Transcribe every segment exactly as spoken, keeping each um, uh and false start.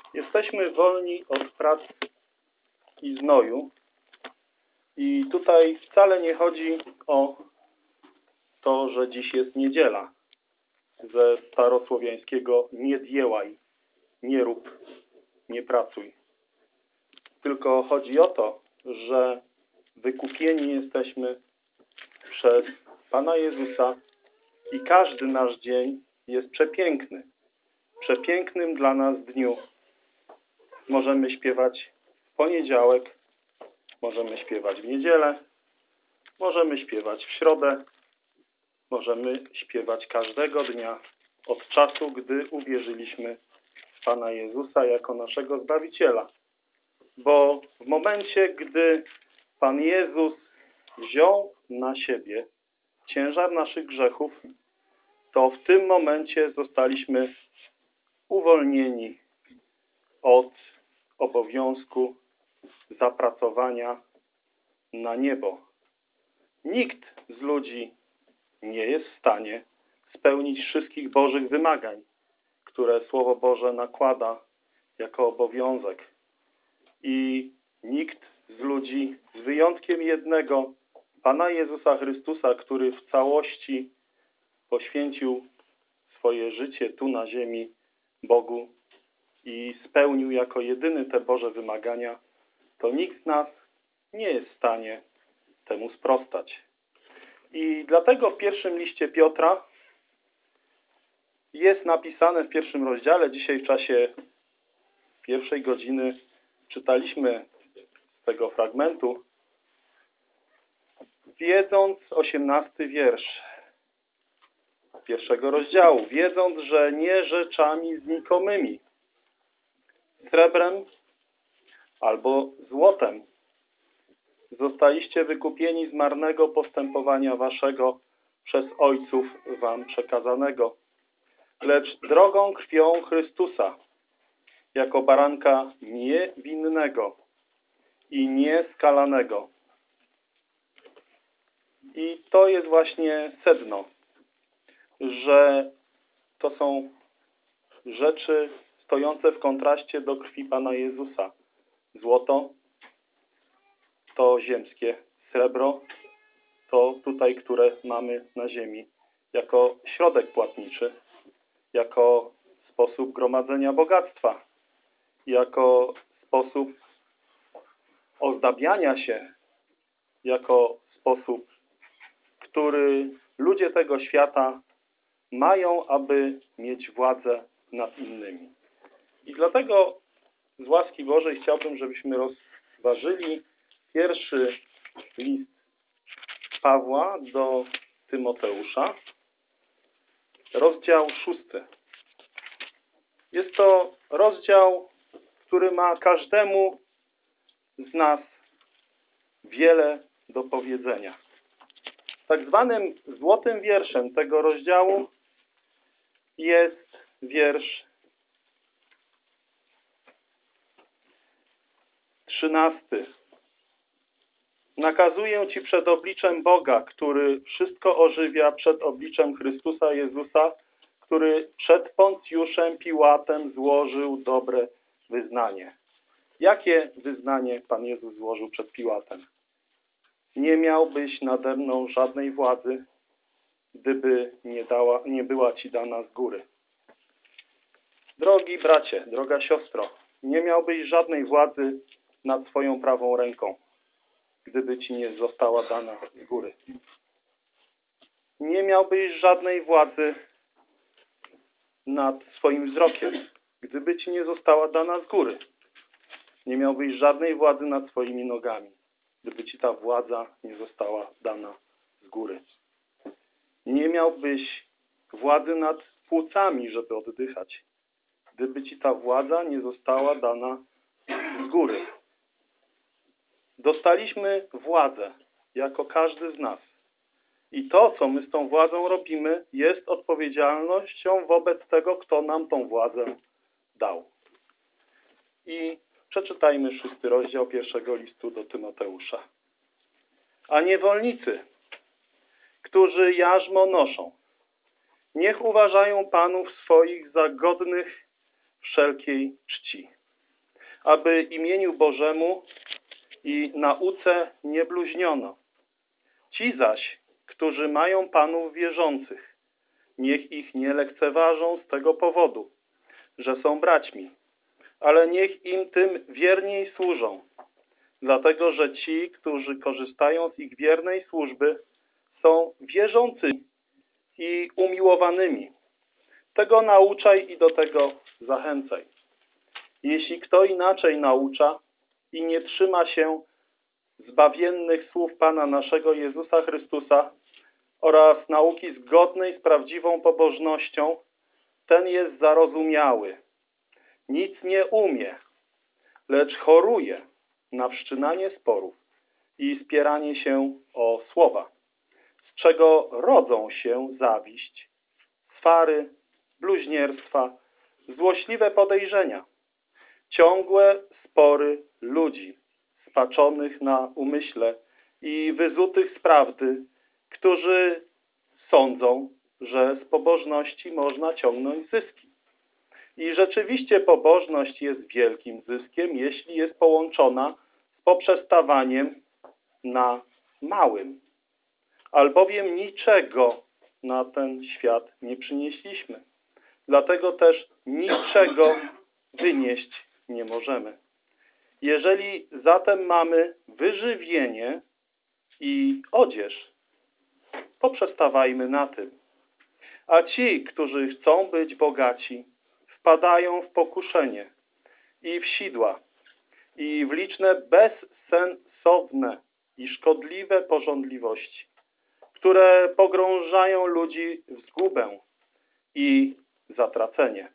Jesteśmy wolni od pracy i znoju i tutaj wcale nie chodzi o to, że dziś jest niedziela. Ze starosłowiańskiego nie dziełaj, nie rób, nie pracuj. Tylko chodzi o to, że wykupieni jesteśmy przez Pana Jezusa i każdy nasz dzień jest przepiękny. Przepięknym dla nas dniu. Możemy śpiewać w poniedziałek, możemy śpiewać w niedzielę, możemy śpiewać w środę, możemy śpiewać każdego dnia od czasu, gdy uwierzyliśmy w Pana Jezusa jako naszego Zbawiciela. Bo w momencie, gdy Pan Jezus wziął na siebie ciężar naszych grzechów, to w tym momencie zostaliśmy uwolnieni od obowiązku zapracowania na niebo. Nikt z ludzi nie jest w stanie spełnić wszystkich Bożych wymagań, które Słowo Boże nakłada jako obowiązek. I nikt z ludzi, z wyjątkiem jednego, Pana Jezusa Chrystusa, który w całości poświęcił swoje życie tu na ziemi Bogu i spełnił jako jedyny te Boże wymagania, to nikt z nas nie jest w stanie temu sprostać. I dlatego w pierwszym liście Piotra jest napisane w pierwszym rozdziale, dzisiaj w czasie pierwszej godziny czytaliśmy z tego fragmentu, wiedząc, osiemnasty wiersz pierwszego rozdziału, wiedząc, że nie rzeczami znikomymi, srebrem albo złotem, zostaliście wykupieni z marnego postępowania waszego przez ojców wam przekazanego, lecz drogą krwią Chrystusa, jako baranka niewinnego i nieskalanego. I to jest właśnie sedno, że to są rzeczy stojące w kontraście do krwi Pana Jezusa. Złoto to ziemskie, srebro to tutaj, które mamy na ziemi, jako środek płatniczy, jako sposób gromadzenia bogactwa, jako sposób ozdabiania się, jako sposób, który ludzie tego świata mają, aby mieć władzę nad innymi. I dlatego z łaski Bożej chciałbym, żebyśmy rozważyli pierwszy list Pawła do Tymoteusza, rozdział szósty. Jest to rozdział, który ma każdemu z nas wiele do powiedzenia. Tak zwanym złotym wierszem tego rozdziału jest wiersz trzynasty. Nakazuję Ci przed obliczem Boga, który wszystko ożywia, przed obliczem Chrystusa Jezusa, który przed Poncjuszem Piłatem złożył dobre wyznanie. Jakie wyznanie Pan Jezus złożył przed Piłatem? Nie miałbyś nade mną żadnej władzy, gdyby nie, dała, nie była Ci dana z góry. Drogi bracie, droga siostro, nie miałbyś żadnej władzy nad swoją prawą ręką, gdyby Ci nie została dana z góry. Nie miałbyś żadnej władzy nad swoim wzrokiem, gdyby Ci nie została dana z góry. Nie miałbyś żadnej władzy nad swoimi nogami, gdyby Ci ta władza nie została dana z góry. Nie miałbyś władzy nad płucami, żeby oddychać, gdyby Ci ta władza nie została dana z góry. Dostaliśmy władzę, jako każdy z nas. I to, co my z tą władzą robimy, jest odpowiedzialnością wobec tego, kto nam tą władzę dał. I przeczytajmy szósty rozdział pierwszego listu do Tymoteusza. A niewolnicy, którzy jarzmo noszą, niech uważają panów swoich za godnych wszelkiej czci, aby imieniu Bożemu i nauce nie bluźniono. Ci zaś, którzy mają panów wierzących, niech ich nie lekceważą z tego powodu, że są braćmi, ale niech im tym wierniej służą, dlatego że ci, którzy korzystają z ich wiernej służby, są wierzącymi i umiłowanymi. Tego nauczaj i do tego zachęcaj. Jeśli kto inaczej naucza i nie trzyma się zbawiennych słów Pana naszego Jezusa Chrystusa oraz nauki zgodnej z prawdziwą pobożnością, ten jest zarozumiały. Nic nie umie, lecz choruje na wszczynanie sporów i spieranie się o słowa, z czego rodzą się zawiść, swary, bluźnierstwa, złośliwe podejrzenia, ciągłe spory ludzi spaczonych na umyśle i wyzutych z prawdy, którzy sądzą, że z pobożności można ciągnąć zyski. I rzeczywiście pobożność jest wielkim zyskiem, jeśli jest połączona z poprzestawaniem na małym. Albowiem niczego na ten świat nie przynieśliśmy. Dlatego też niczego wynieść nie możemy. Jeżeli zatem mamy wyżywienie i odzież, poprzestawajmy na tym. A ci, którzy chcą być bogaci, wpadają w pokuszenie i w sidła, i w liczne bezsensowne i szkodliwe pożądliwości, które pogrążają ludzi w zgubę i zatracenie.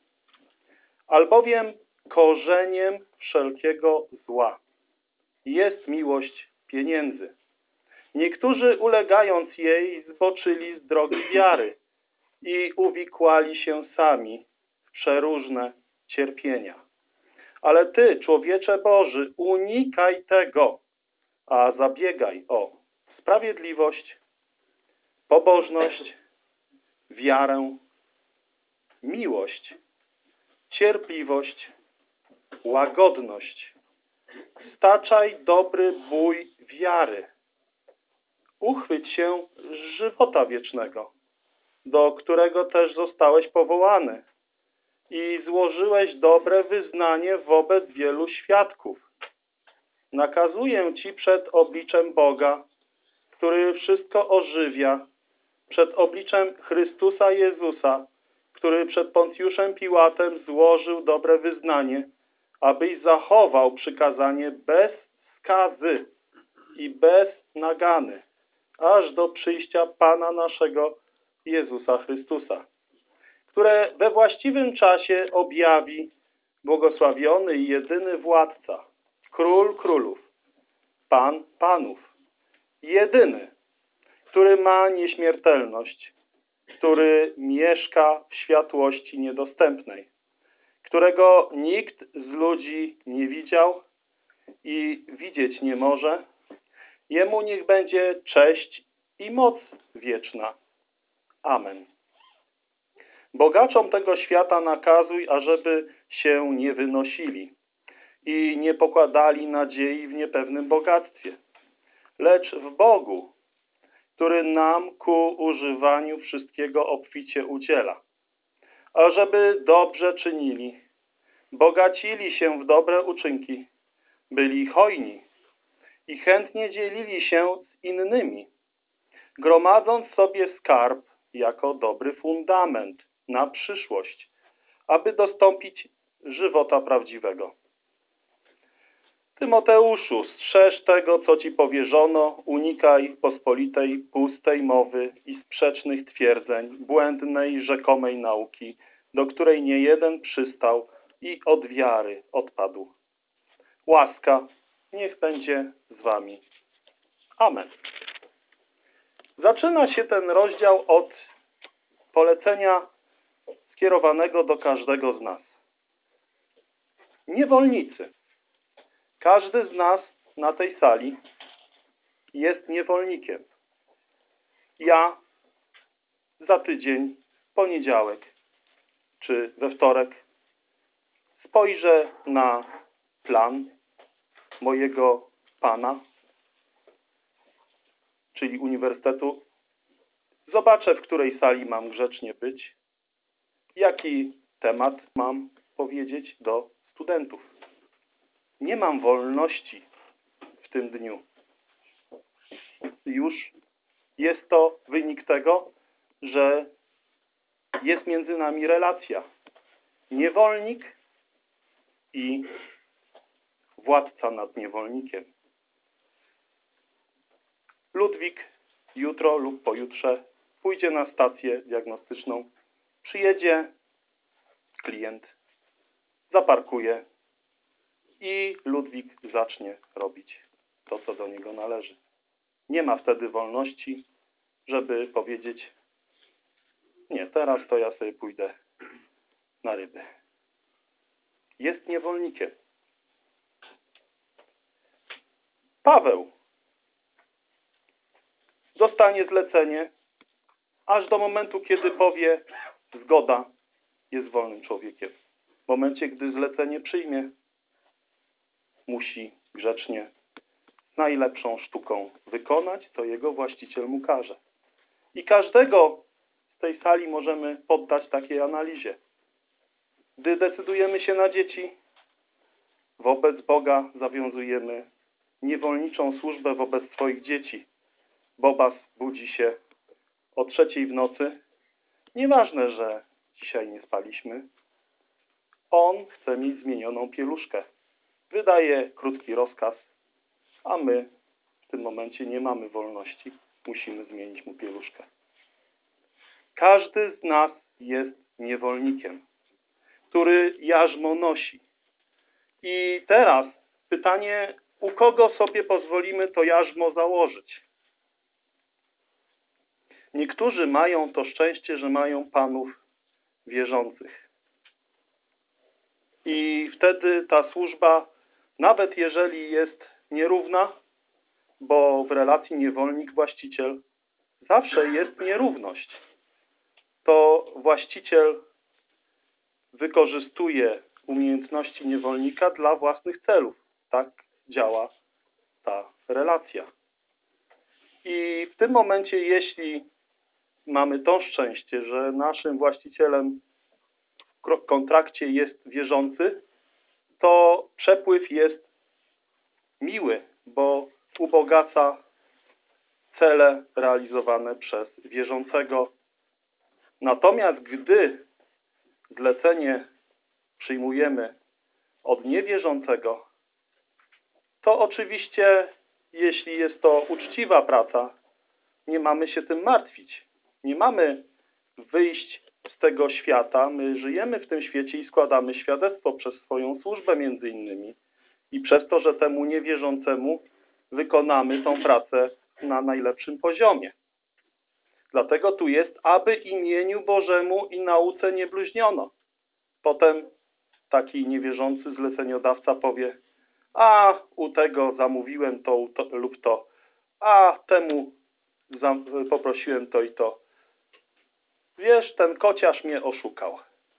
Albowiem korzeniem wszelkiego zła jest miłość pieniędzy. Niektórzy, ulegając jej, zboczyli z drogi wiary i uwikłali się sami w przeróżne cierpienia. Ale ty, człowiecze Boży, unikaj tego, a zabiegaj o sprawiedliwość, pobożność, wiarę, miłość, cierpliwość, łagodność. Staczaj dobry bój wiary. Uchwyć się żywota wiecznego, do którego też zostałeś powołany i złożyłeś dobre wyznanie wobec wielu świadków. Nakazuję ci przed obliczem Boga, który wszystko ożywia, przed obliczem Chrystusa Jezusa, który przed Poncjuszem Piłatem złożył dobre wyznanie, abyś zachował przykazanie bez skazy i bez nagany, aż do przyjścia Pana naszego Jezusa Chrystusa, które we właściwym czasie objawi błogosławiony i jedyny władca, Król królów, Pan panów, jedyny, który ma nieśmiertelność, który mieszka w światłości niedostępnej, którego nikt z ludzi nie widział i widzieć nie może. Jemu niech będzie cześć i moc wieczna. Amen. Bogaczom tego świata nakazuj, ażeby się nie wynosili i nie pokładali nadziei w niepewnym bogactwie, lecz w Bogu, który nam ku używaniu wszystkiego obficie udziela, ażeby dobrze czynili, bogacili się w dobre uczynki, byli hojni i chętnie dzielili się z innymi, gromadząc sobie skarb jako dobry fundament na przyszłość, aby dostąpić żywota prawdziwego. Tymoteuszu, strzeż tego, co ci powierzono, unikaj pospolitej, pustej mowy i sprzecznych twierdzeń, błędnej, rzekomej nauki, do której nie jeden przystał i od wiary odpadł. Łaska niech będzie z wami. Amen. Zaczyna się ten rozdział od polecenia skierowanego do każdego z nas. Niewolnicy. Każdy z nas na tej sali jest niewolnikiem. Ja za tydzień, w poniedziałek czy we wtorek spojrzę na plan mojego Pana, czyli uniwersytetu. Zobaczę, w której sali mam grzecznie być, jaki temat mam powiedzieć do studentów. Nie mam wolności w tym dniu. Już jest to wynik tego, że jest między nami relacja. Niewolnik i władca nad niewolnikiem. Ludwik jutro lub pojutrze pójdzie na stację diagnostyczną, przyjedzie klient, zaparkuje i Ludwik zacznie robić to, co do niego należy. Nie ma wtedy wolności, żeby powiedzieć: nie, teraz to ja sobie pójdę na ryby. Jest niewolnikiem. Paweł dostanie zlecenie, aż do momentu, kiedy powie zgoda, jest wolnym człowiekiem. W momencie, gdy zlecenie przyjmie, musi grzecznie, z najlepszą sztuką wykonać, co jego właściciel mu każe. I każdego z tej sali możemy poddać takiej analizie. Gdy decydujemy się na dzieci, wobec Boga zawiązujemy niewolniczą służbę wobec swoich dzieci. Bobas budzi się o trzeciej w nocy. Nieważne, że dzisiaj nie spaliśmy. On chce mieć zmienioną pieluszkę. Wydaje krótki rozkaz, a my w tym momencie nie mamy wolności. Musimy zmienić mu pieluszkę. Każdy z nas jest niewolnikiem, który jarzmo nosi. I teraz pytanie, u kogo sobie pozwolimy to jarzmo założyć? Niektórzy mają to szczęście, że mają panów wierzących. I wtedy ta służba, nawet jeżeli jest nierówna, bo w relacji niewolnik-właściciel zawsze jest nierówność, to właściciel wykorzystuje umiejętności niewolnika dla własnych celów. Tak działa ta relacja. I w tym momencie, jeśli mamy to szczęście, że naszym właścicielem w kontrakcie jest wierzący, to przepływ jest miły, bo ubogaca cele realizowane przez wierzącego. Natomiast gdy zlecenie przyjmujemy od niewierzącego, to oczywiście, jeśli jest to uczciwa praca, nie mamy się tym martwić. Nie mamy wyjść z tego świata. My żyjemy w tym świecie i składamy świadectwo przez swoją służbę między innymi. I przez to, że temu niewierzącemu wykonamy tą pracę na najlepszym poziomie. Dlatego tu jest, aby imieniu Bożemu i nauce nie bluźniono. Potem taki niewierzący zleceniodawca powie: a u tego zamówiłem to, to lub to, a temu poprosiłem to i to. Wiesz, ten kociarz mnie oszukał.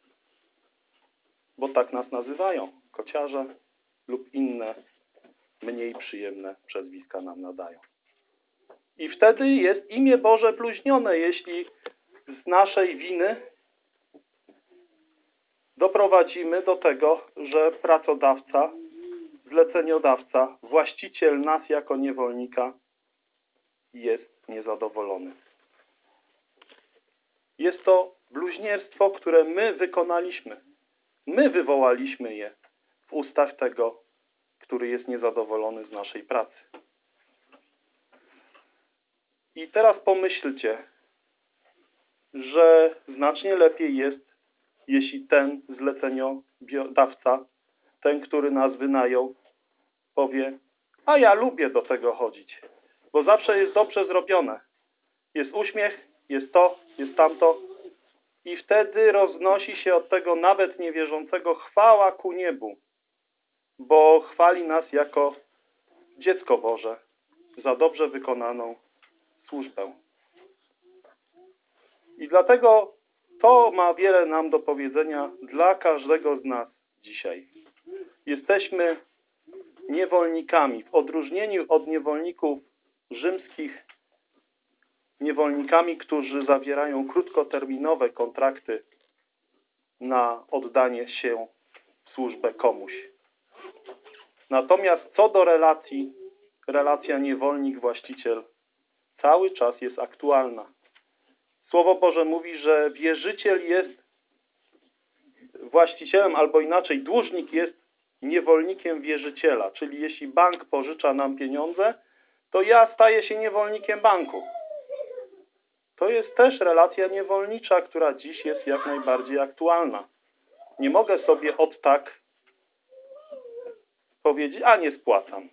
Bo tak nas nazywają, kociarze lub inne mniej przyjemne przezwiska nam nadają. I wtedy jest imię Boże bluźnione, jeśli z naszej winy doprowadzimy do tego, że pracodawca, zleceniodawca, właściciel nas jako niewolnika jest niezadowolony. Jest to bluźnierstwo, które my wykonaliśmy. My wywołaliśmy je w ustach tego, który jest niezadowolony z naszej pracy. I teraz pomyślcie, że znacznie lepiej jest, jeśli ten zleceniodawca, ten, który nas wynajął, powie: a ja lubię do tego chodzić, bo zawsze jest dobrze zrobione. Jest uśmiech, jest to, jest tamto. I wtedy roznosi się od tego nawet niewierzącego chwała ku niebu, bo chwali nas jako dziecko Boże za dobrze wykonaną służbę. I dlatego to ma wiele nam do powiedzenia dla każdego z nas dzisiaj. Jesteśmy niewolnikami. W odróżnieniu od niewolników rzymskich, niewolnikami, którzy zawierają krótkoterminowe kontrakty na oddanie się w służbę komuś. Natomiast co do relacji, relacja niewolnik-właściciel cały czas jest aktualna. Słowo Boże mówi, że wierzyciel jest właścicielem, albo inaczej, dłużnik jest niewolnikiem wierzyciela. Czyli jeśli bank pożycza nam pieniądze, to ja staję się niewolnikiem banku. To jest też relacja niewolnicza, która dziś jest jak najbardziej aktualna. Nie mogę sobie od tak powiedzieć, a nie spłacam,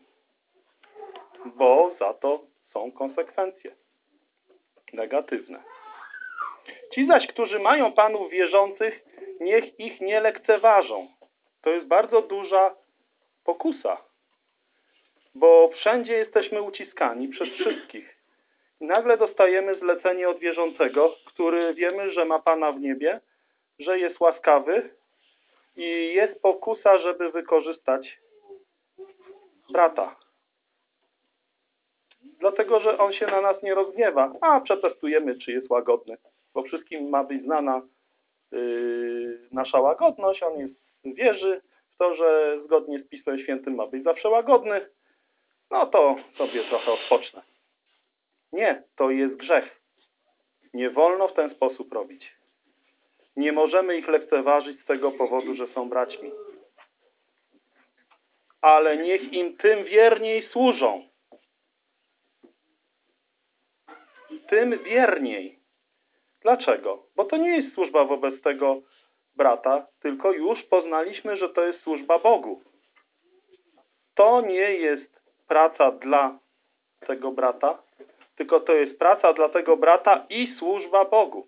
bo za to są konsekwencje negatywne. Ci zaś, którzy mają Panów wierzących, niech ich nie lekceważą. To jest bardzo duża pokusa, bo wszędzie jesteśmy uciskani przez wszystkich. I nagle dostajemy zlecenie od wierzącego, który wiemy, że ma Pana w niebie, że jest łaskawy i jest pokusa, żeby wykorzystać brata. Dlatego, że on się na nas nie rozgniewa. A, przetestujemy, czy jest łagodny. Bo wszystkim ma być znana yy, nasza łagodność. On jest, wierzy w to, że zgodnie z Pismem Świętym ma być zawsze łagodny. No to sobie trochę odpocznę. Nie, to jest grzech. Nie wolno w ten sposób robić. Nie możemy ich lekceważyć z tego powodu, że są braćmi. Ale niech im tym wierniej służą. Tym wierniej. Dlaczego? Bo to nie jest służba wobec tego brata, tylko już poznaliśmy, że to jest służba Bogu. To nie jest praca dla tego brata, tylko to jest praca dla tego brata i służba Bogu.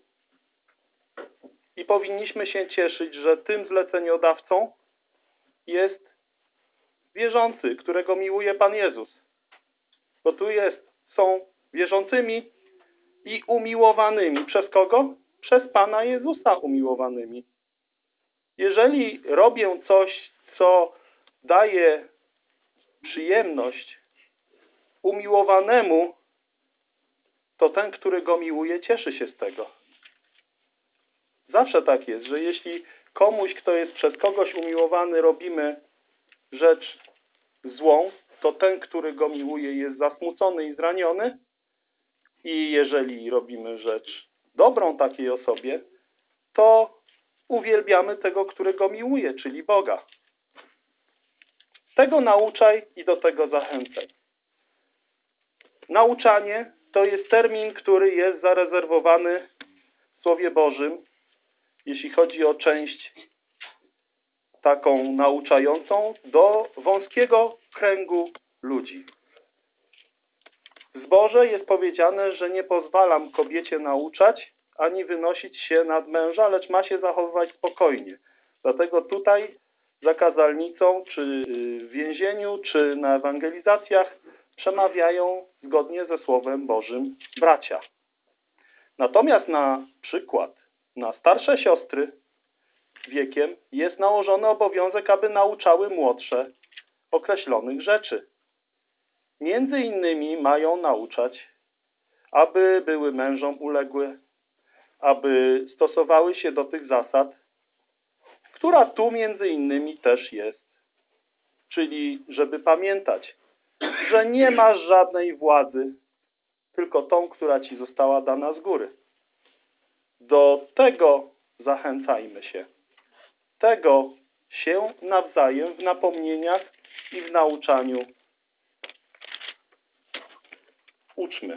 I powinniśmy się cieszyć, że tym zleceniodawcą jest wierzący, którego miłuje Pan Jezus. Bo tu jest, są wierzącymi i umiłowanymi. Przez kogo? Przez Pana Jezusa umiłowanymi. Jeżeli robię coś, co daje przyjemność umiłowanemu, to ten, który go miłuje, cieszy się z tego. Zawsze tak jest, że jeśli komuś, kto jest przez kogoś umiłowany, robimy rzecz złą, to ten, który go miłuje, jest zasmucony i zraniony. I jeżeli robimy rzecz dobrą takiej osobie, to uwielbiamy tego, który go miłuje, czyli Boga. Tego nauczaj i do tego zachęcaj. Nauczanie to jest termin, który jest zarezerwowany w Słowie Bożym, jeśli chodzi o część taką nauczającą, do wąskiego kręgu ludzi. W zborze jest powiedziane, że nie pozwalam kobiecie nauczać, ani wynosić się nad męża, lecz ma się zachowywać spokojnie. Dlatego tutaj za kazalnicą, czy w więzieniu, czy na ewangelizacjach przemawiają zgodnie ze Słowem Bożym bracia. Natomiast na przykład na starsze siostry wiekiem jest nałożony obowiązek, aby nauczały młodsze określonych rzeczy. Między innymi mają nauczać, aby były mężom uległe, aby stosowały się do tych zasad, która tu między innymi też jest. Czyli, żeby pamiętać, że nie masz żadnej władzy, tylko tą, która ci została dana z góry. Do tego zachęcajmy się. Tego się nawzajem w napomnieniach i w nauczaniu uczmy.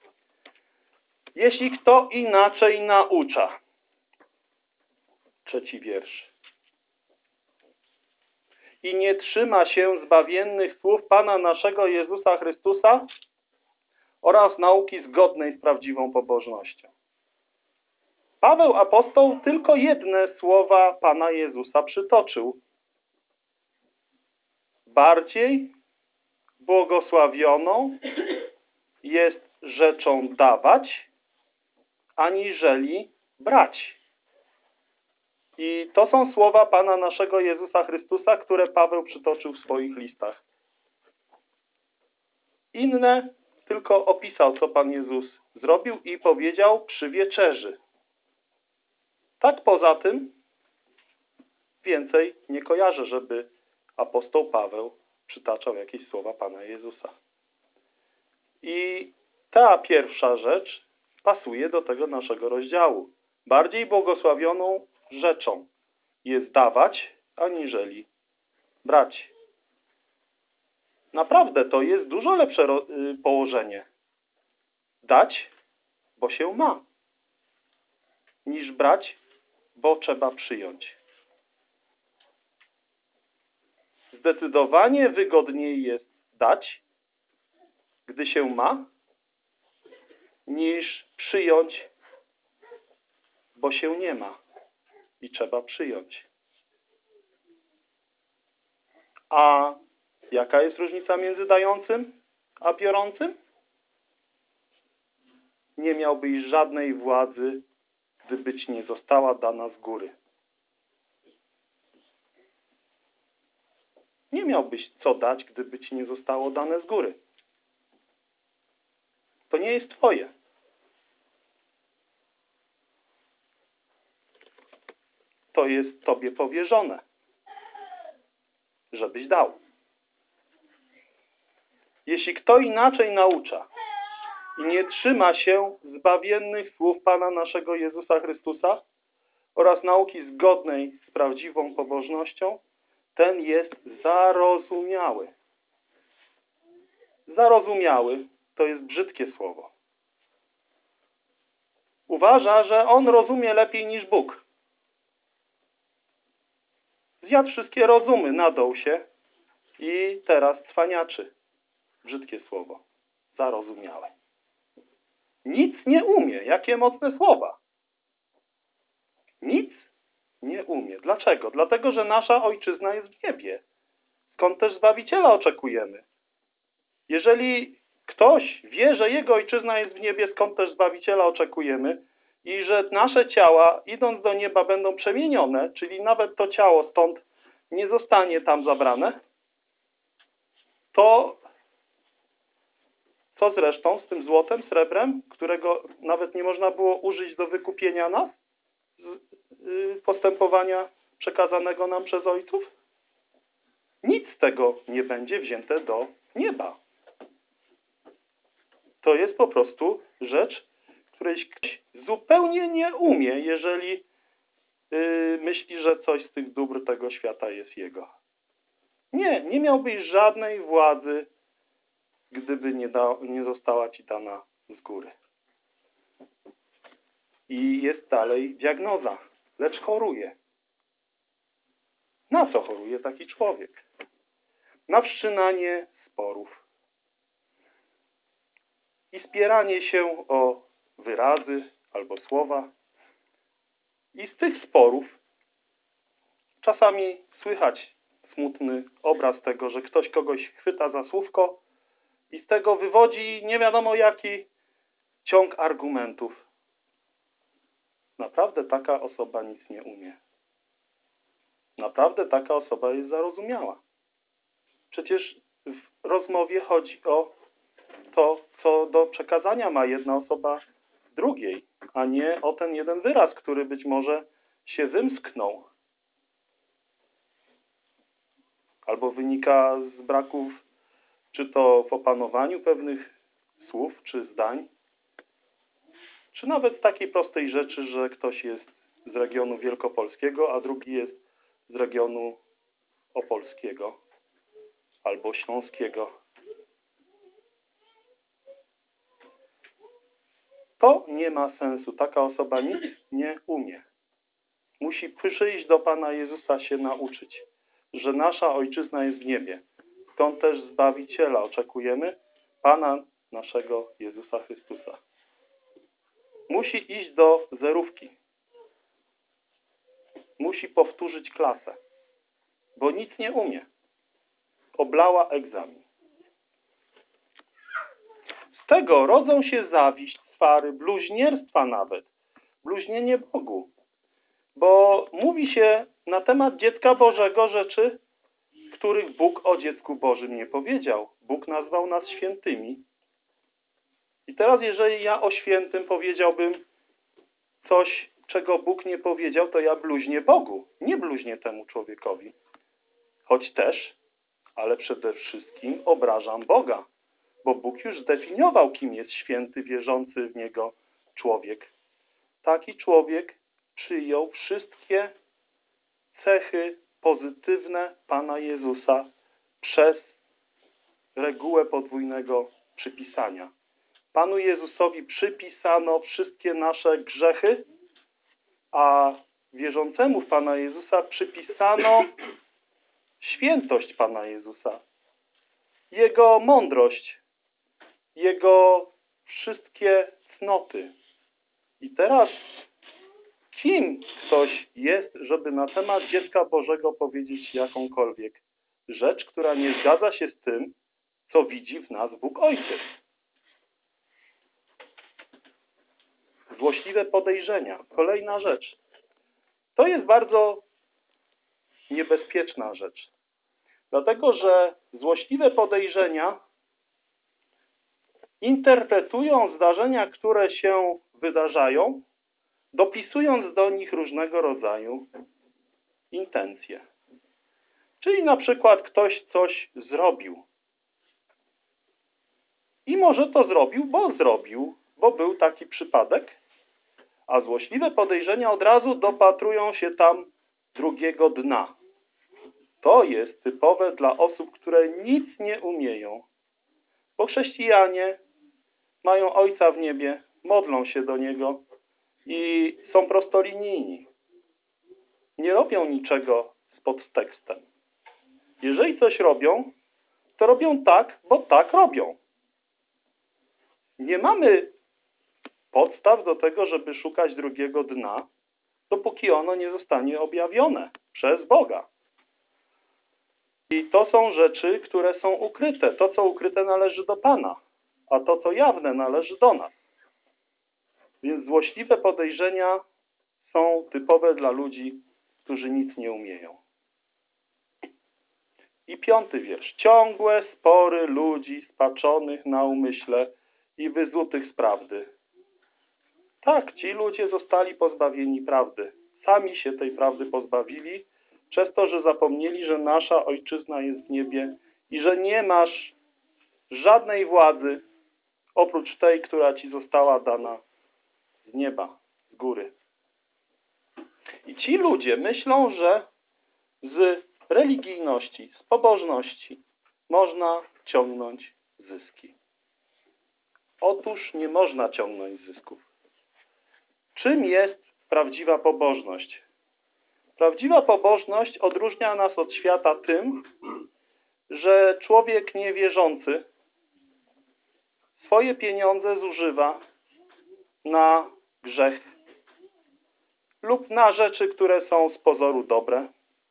Jeśli kto inaczej naucza, trzeci wiersz, i nie trzyma się zbawiennych słów Pana naszego Jezusa Chrystusa oraz nauki zgodnej z prawdziwą pobożnością. Paweł apostoł tylko jedne słowa Pana Jezusa przytoczył. Bardziej błogosławioną jest rzeczą dawać, aniżeli brać. I to są słowa Pana naszego Jezusa Chrystusa, które Paweł przytoczył w swoich listach Inne tylko opisał, co Pan Jezus zrobił i powiedział przy wieczerzy. Tak poza tym więcej nie kojarzę, żeby apostoł Paweł przytaczał jakieś słowa Pana Jezusa. I ta pierwsza rzecz pasuje do tego naszego rozdziału. Bardziej błogosławioną rzeczą jest dawać, aniżeli brać. Naprawdę to jest dużo lepsze położenie. Dać, bo się ma, niż brać, bo trzeba przyjąć. Zdecydowanie wygodniej jest dać, gdy się ma, niż przyjąć, bo się nie ma i trzeba przyjąć. A jaka jest różnica między dającym a biorącym? Nie miałbyś żadnej władzy, gdyby ci nie została dana z góry. Nie miałbyś co dać, gdyby ci nie zostało dane z góry. To nie jest twoje. To jest tobie powierzone, żebyś dał. Jeśli kto inaczej naucza i nie trzyma się zbawiennych słów Pana naszego Jezusa Chrystusa oraz nauki zgodnej z prawdziwą pobożnością, ten jest zarozumiały. Zarozumiały to jest brzydkie słowo. Uważa, że on rozumie lepiej niż Bóg. Zjadł wszystkie rozumy, nadął się i teraz cwaniaczy. Brzydkie słowo. Zarozumiałe. Nic nie umie. Jakie mocne słowa. Nic nie umie. Dlaczego? Dlatego, że nasza ojczyzna jest w niebie. Skąd też Zbawiciela oczekujemy. Jeżeli ktoś wie, że jego ojczyzna jest w niebie, skąd też Zbawiciela oczekujemy i że nasze ciała, idąc do nieba, będą przemienione, czyli nawet to ciało stąd nie zostanie tam zabrane, to co zresztą z tym złotem, srebrem, którego nawet nie można było użyć do wykupienia nas z y, postępowania przekazanego nam przez ojców? Nic z tego nie będzie wzięte do nieba. To jest po prostu rzecz, której ktoś zupełnie nie umie, jeżeli yy, myśli, że coś z tych dóbr tego świata jest jego. Nie, nie miałbyś żadnej władzy, gdyby nie, da, nie została ci dana z góry. I jest dalej diagnoza, lecz choruje. Na co choruje taki człowiek? Na wszczynanie sporów i spieranie się o wyrazy albo słowa. I z tych sporów czasami słychać smutny obraz tego, że ktoś kogoś chwyta za słówko i z tego wywodzi nie wiadomo jaki ciąg argumentów. Naprawdę taka osoba nic nie umie. Naprawdę taka osoba jest zarozumiała. Przecież w rozmowie chodzi o to, co do przekazania ma jedna osoba drugiej, a nie o ten jeden wyraz, który być może się wymsknął. Albo wynika z braków, czy to w opanowaniu pewnych słów, czy zdań, czy nawet z takiej prostej rzeczy, że ktoś jest z regionu wielkopolskiego, a drugi jest z regionu opolskiego albo śląskiego. To nie ma sensu. Taka osoba nic nie umie. Musi przyjść do Pana Jezusa się nauczyć, że nasza ojczyzna jest w niebie. Stąd też Zbawiciela oczekujemy, Pana naszego Jezusa Chrystusa. Musi iść do zerówki. Musi powtórzyć klasę, bo nic nie umie. Oblała egzamin. Z tego rodzą się zawiść, swary, bluźnierstwa nawet. Bluźnienie Bogu. Bo mówi się na temat dziecka Bożego rzeczy, których Bóg o dziecku Bożym nie powiedział. Bóg nazwał nas świętymi. I teraz jeżeli ja o świętym powiedziałbym coś, czego Bóg nie powiedział, to ja bluźnię Bogu, nie bluźnię temu człowiekowi. Choć też, ale przede wszystkim obrażam Boga, bo Bóg już zdefiniował, kim jest święty, wierzący w Niego człowiek. Taki człowiek przyjął wszystkie cechy pozytywne Pana Jezusa przez regułę podwójnego przypisania. Panu Jezusowi przypisano wszystkie nasze grzechy, a wierzącemu w Pana Jezusa przypisano świętość Pana Jezusa, Jego mądrość, Jego wszystkie cnoty. I teraz kim ktoś jest, żeby na temat dziecka Bożego powiedzieć jakąkolwiek rzecz, która nie zgadza się z tym, co widzi w nas Bóg Ojciec? Złośliwe podejrzenia. Kolejna rzecz. To jest bardzo niebezpieczna rzecz. Dlatego, że złośliwe podejrzenia interpretują zdarzenia, które się wydarzają, dopisując do nich różnego rodzaju intencje. Czyli na przykład ktoś coś zrobił. I może to zrobił, bo zrobił, bo był taki przypadek, a złośliwe podejrzenia od razu dopatrują się tam drugiego dna. To jest typowe dla osób, które nic nie umieją. Bo chrześcijanie mają Ojca w niebie, modlą się do Niego i są prostolinijni. Nie robią niczego z podtekstem. Jeżeli coś robią, to robią tak, bo tak robią. Nie mamy podstaw do tego, żeby szukać drugiego dna, dopóki ono nie zostanie objawione przez Boga. I to są rzeczy, które są ukryte. To, co ukryte, należy do Pana, a to, co jawne, należy do nas. Więc złośliwe podejrzenia są typowe dla ludzi, którzy nic nie umieją. I piąty wiersz. Ciągłe spory ludzi spaczonych na umyśle i wyzutych z prawdy. Tak, ci ludzie zostali pozbawieni prawdy. Sami się tej prawdy pozbawili, przez to, że zapomnieli, że nasza Ojczyzna jest w niebie i że nie masz żadnej władzy oprócz tej, która ci została dana z nieba, z góry. I ci ludzie myślą, że z religijności, z pobożności można ciągnąć zyski. Otóż nie można ciągnąć zysków. Czym jest prawdziwa pobożność? Prawdziwa pobożność odróżnia nas od świata tym, że człowiek niewierzący swoje pieniądze zużywa na grzech lub na rzeczy, które są z pozoru dobre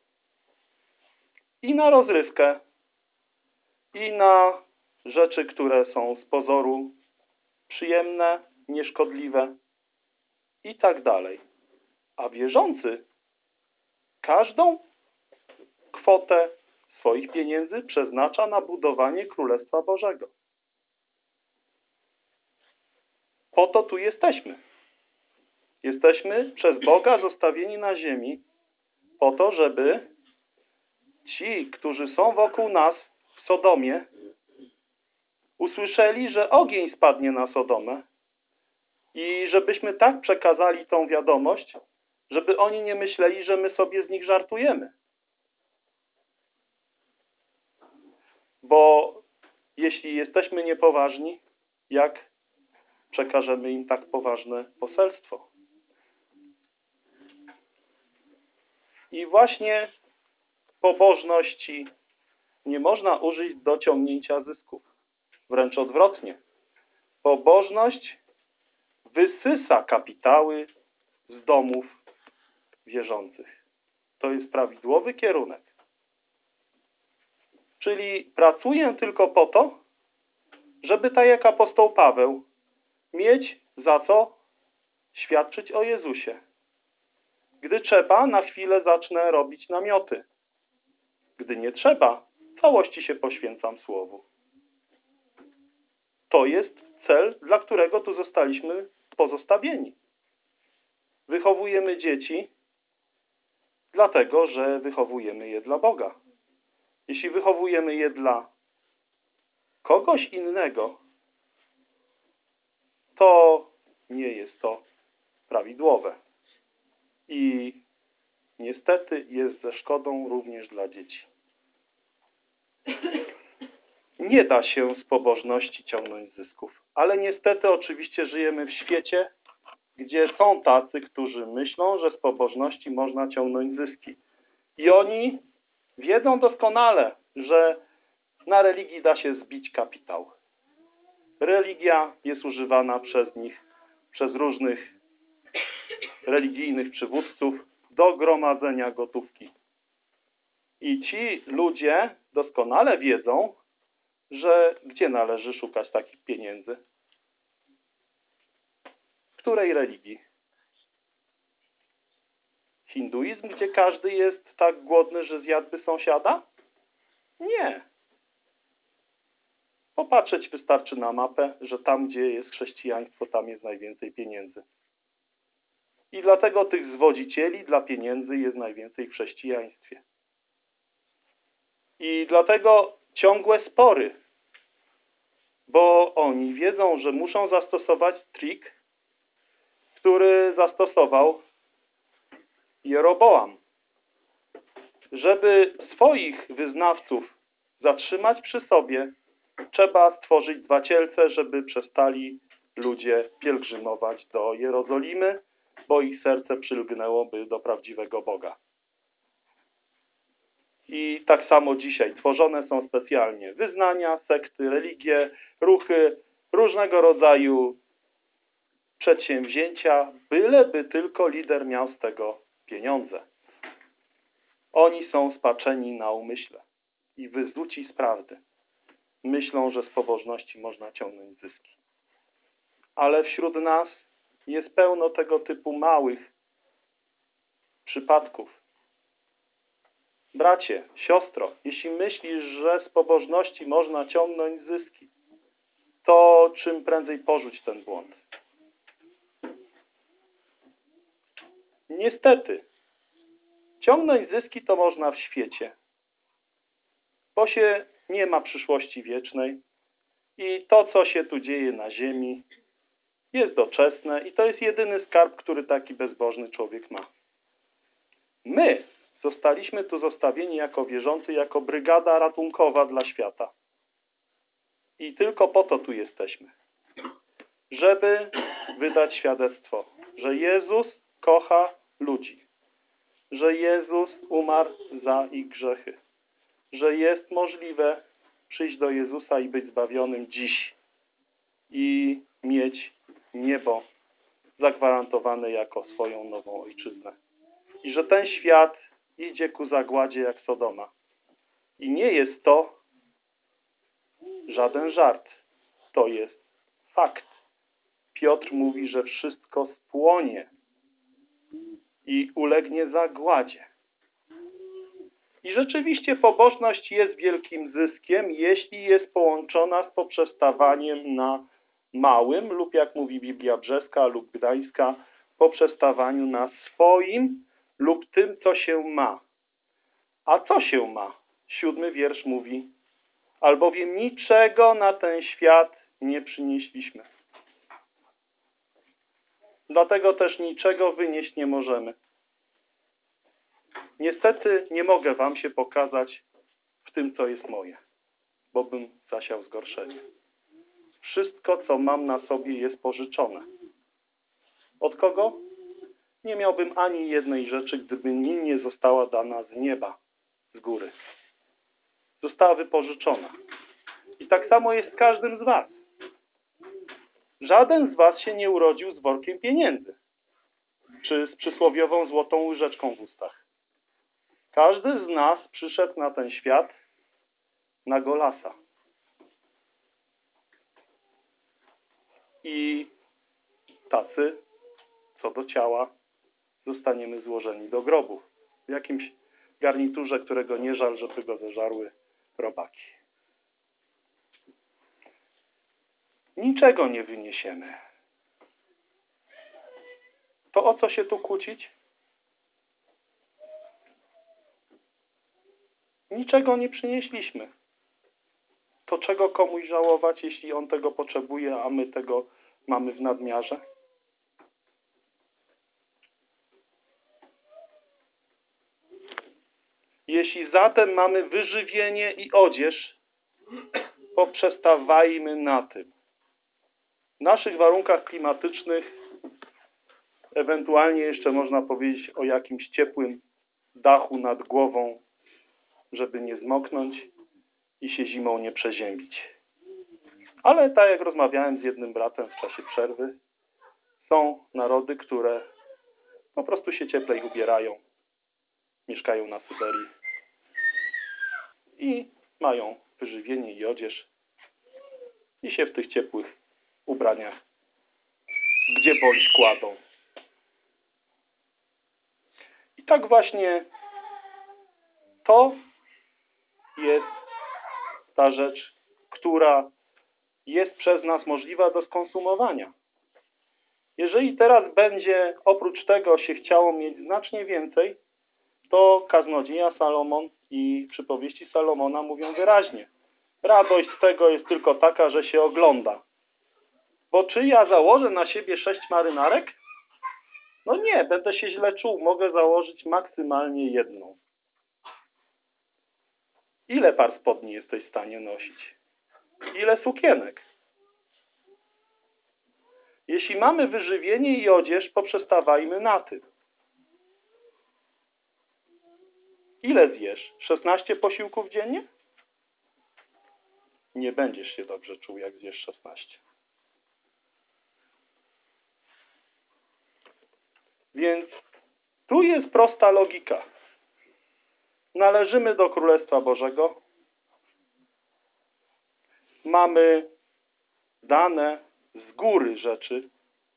i na rozrywkę i na rzeczy, które są z pozoru przyjemne, nieszkodliwe i tak dalej. A wierzący każdą kwotę swoich pieniędzy przeznacza na budowanie Królestwa Bożego. Po to tu jesteśmy. Jesteśmy przez Boga zostawieni na ziemi po to, żeby ci, którzy są wokół nas w Sodomie, usłyszeli, że ogień spadnie na Sodomę i żebyśmy tak przekazali tą wiadomość, żeby oni nie myśleli, że my sobie z nich żartujemy. Bo jeśli jesteśmy niepoważni, jak przekażemy im tak poważne poselstwo? I właśnie pobożności nie można użyć do ciągnięcia zysków. Wręcz odwrotnie. Pobożność wysysa kapitały z domów wierzących. To jest prawidłowy kierunek. Czyli pracuję tylko po to, żeby tak jak apostoł Paweł mieć za co świadczyć o Jezusie. Gdy trzeba, na chwilę zacznę robić namioty. Gdy nie trzeba, w całości się poświęcam Słowu. To jest cel, dla którego tu zostaliśmy pozostawieni. Wychowujemy dzieci, dlatego że wychowujemy je dla Boga. Jeśli wychowujemy je dla kogoś innego, to nie jest to prawidłowe. I niestety jest ze szkodą również dla dzieci. Nie da się z pobożności ciągnąć zysków. Ale niestety oczywiście żyjemy w świecie, gdzie są tacy, którzy myślą, że z pobożności można ciągnąć zyski. I oni wiedzą doskonale, że na religii da się zbić kapitał. Religia jest używana przez nich, przez różnych religijnych przywódców do gromadzenia gotówki. I ci ludzie doskonale wiedzą, że gdzie należy szukać takich pieniędzy? W której religii? Hinduizm, gdzie każdy jest tak głodny, że zjadłby sąsiada? Nie. Popatrzeć wystarczy na mapę, że tam, gdzie jest chrześcijaństwo, tam jest najwięcej pieniędzy. I dlatego tych zwodzicieli dla pieniędzy jest najwięcej w chrześcijaństwie. I dlatego ciągłe spory, bo oni wiedzą, że muszą zastosować trik, który zastosował Jeroboam. Żeby swoich wyznawców zatrzymać przy sobie, trzeba stworzyć dwa cielce, żeby przestali ludzie pielgrzymować do Jerozolimy, bo ich serce przylgnęłoby do prawdziwego Boga. I tak samo dzisiaj tworzone są specjalnie wyznania, sekty, religie, ruchy, różnego rodzaju przedsięwzięcia, byleby tylko lider miał z tego pieniądze. Oni są spaczeni na umyśle i wyzuci z prawdy. Myślą, że z pobożności można ciągnąć zyski. Ale wśród nas jest pełno tego typu małych przypadków. Bracie, siostro, jeśli myślisz, że z pobożności można ciągnąć zyski, to czym prędzej porzuć ten błąd. Niestety, ciągnąć zyski to można w świecie, bo się nie ma przyszłości wiecznej i to, co się tu dzieje na ziemi, jest doczesne i to jest jedyny skarb, który taki bezbożny człowiek ma. My zostaliśmy tu zostawieni jako wierzący, jako brygada ratunkowa dla świata. I tylko po to tu jesteśmy. Żeby wydać świadectwo, że Jezus kocha ludzi. Że Jezus umarł za ich grzechy. Że jest możliwe przyjść do Jezusa i być zbawionym dziś. I mieć niebo zagwarantowane jako swoją nową ojczyznę. I że ten świat idzie ku zagładzie jak Sodoma. I nie jest to żaden żart. To jest fakt. Piotr mówi, że wszystko spłonie i ulegnie zagładzie. I rzeczywiście pobożność jest wielkim zyskiem, jeśli jest połączona z poprzestawaniem na małym lub, jak mówi Biblia brzeska lub gdańska, poprzestawaniu na swoim lub tym, co się ma. A co się ma? Siódmy wiersz mówi: albowiem niczego na ten świat nie przynieśliśmy. Dlatego też niczego wynieść nie możemy. Niestety nie mogę wam się pokazać w tym, co jest moje, bo bym zasiał zgorszenie. Wszystko, co mam na sobie, jest pożyczone. Od kogo? Nie miałbym ani jednej rzeczy, gdyby mi nie została dana z nieba, z góry. Została wypożyczona. I tak samo jest z każdym z was. Żaden z was się nie urodził z workiem pieniędzy, czy z przysłowiową złotą łyżeczką w ustach. Każdy z nas przyszedł na ten świat na golasa. I tacy, co do ciała, zostaniemy złożeni do grobu w jakimś garniturze, którego nie żal, żeby go zeżarły robaki. Niczego nie wyniesiemy. To o co się tu kłócić? Niczego nie przynieśliśmy. To czego komuś żałować, jeśli on tego potrzebuje, a my tego mamy w nadmiarze? Jeśli zatem mamy wyżywienie i odzież, poprzestawajmy na tym. W naszych warunkach klimatycznych ewentualnie jeszcze można powiedzieć o jakimś ciepłym dachu nad głową, żeby nie zmoknąć i się zimą nie przeziębić. Ale tak jak rozmawiałem z jednym bratem w czasie przerwy, są narody, które po prostu się cieplej ubierają, mieszkają na Syberii i mają wyżywienie i odzież i się w tych ciepłych ubraniach gdzie bądź kładą. I tak właśnie to jest ta rzecz, która jest przez nas możliwa do skonsumowania. Jeżeli teraz będzie oprócz tego się chciało mieć znacznie więcej, to kaznodzieja Salomon i przypowieści Salomona mówią wyraźnie. Radość z tego jest tylko taka, że się ogląda. Bo czy ja założę na siebie sześć marynarek? No nie, będę się źle czuł. Mogę założyć maksymalnie jedną. Ile par spodni jesteś w stanie nosić? Ile sukienek? Jeśli mamy wyżywienie i odzież, poprzestawajmy na tym. Ile zjesz? szesnaście posiłków dziennie? Nie będziesz się dobrze czuł, jak zjesz szesnaście. Więc tu jest prosta logika. Należymy do Królestwa Bożego. Mamy dane z góry rzeczy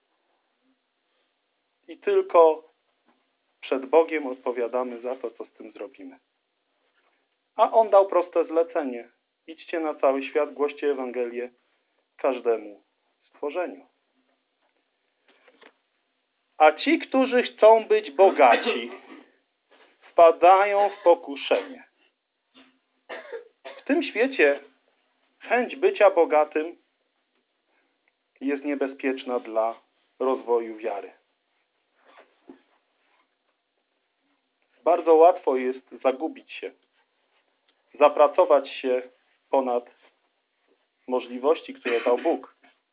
i tylko przed Bogiem odpowiadamy za to, co z tym zrobimy. A On dał proste zlecenie. Idźcie na cały świat, głoście Ewangelię każdemu stworzeniu. A ci, którzy chcą być bogaci, wpadają w pokuszenie. W tym świecie chęć bycia bogatym jest niebezpieczna dla rozwoju wiary. Bardzo łatwo jest zagubić się, zapracować się ponad możliwości, które dał Bóg.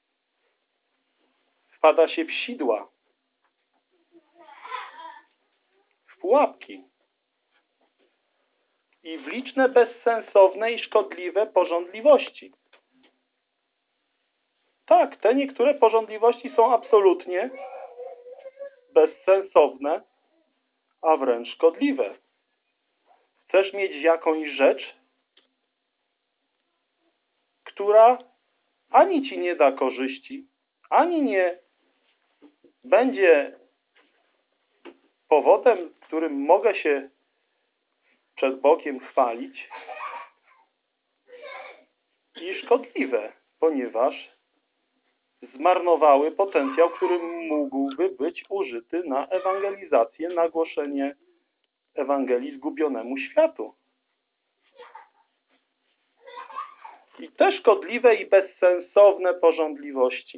Wpada się w sidła, w pułapki i w liczne bezsensowne i szkodliwe pożądliwości. Tak, te niektóre pożądliwości są absolutnie bezsensowne, a wręcz szkodliwe. Chcesz mieć jakąś rzecz, która ani ci nie da korzyści, ani nie będzie powodem, którym mogę się przed Bogiem chwalić, i szkodliwe, ponieważ zmarnowały potencjał, który mógłby być użyty na ewangelizację, na głoszenie Ewangelii zgubionemu światu. I te szkodliwe i bezsensowne pożądliwości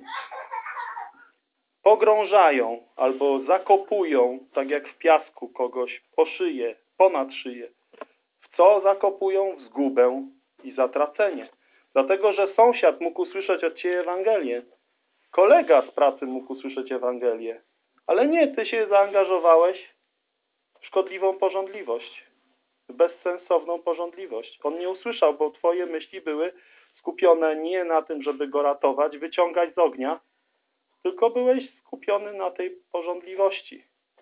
pogrążają albo zakopują, tak jak w piasku kogoś po szyję, ponad szyję. W co zakopują? W zgubę i zatracenie. Dlatego, że sąsiad mógł usłyszeć od ciebie Ewangelię. Kolega z pracy mógł usłyszeć Ewangelię. Ale nie, ty się zaangażowałeś w szkodliwą pożądliwość. W bezsensowną pożądliwość. On nie usłyszał, bo twoje myśli były skupione nie na tym, żeby go ratować, wyciągać z ognia, tylko byłeś skupiony na tej pożądliwości.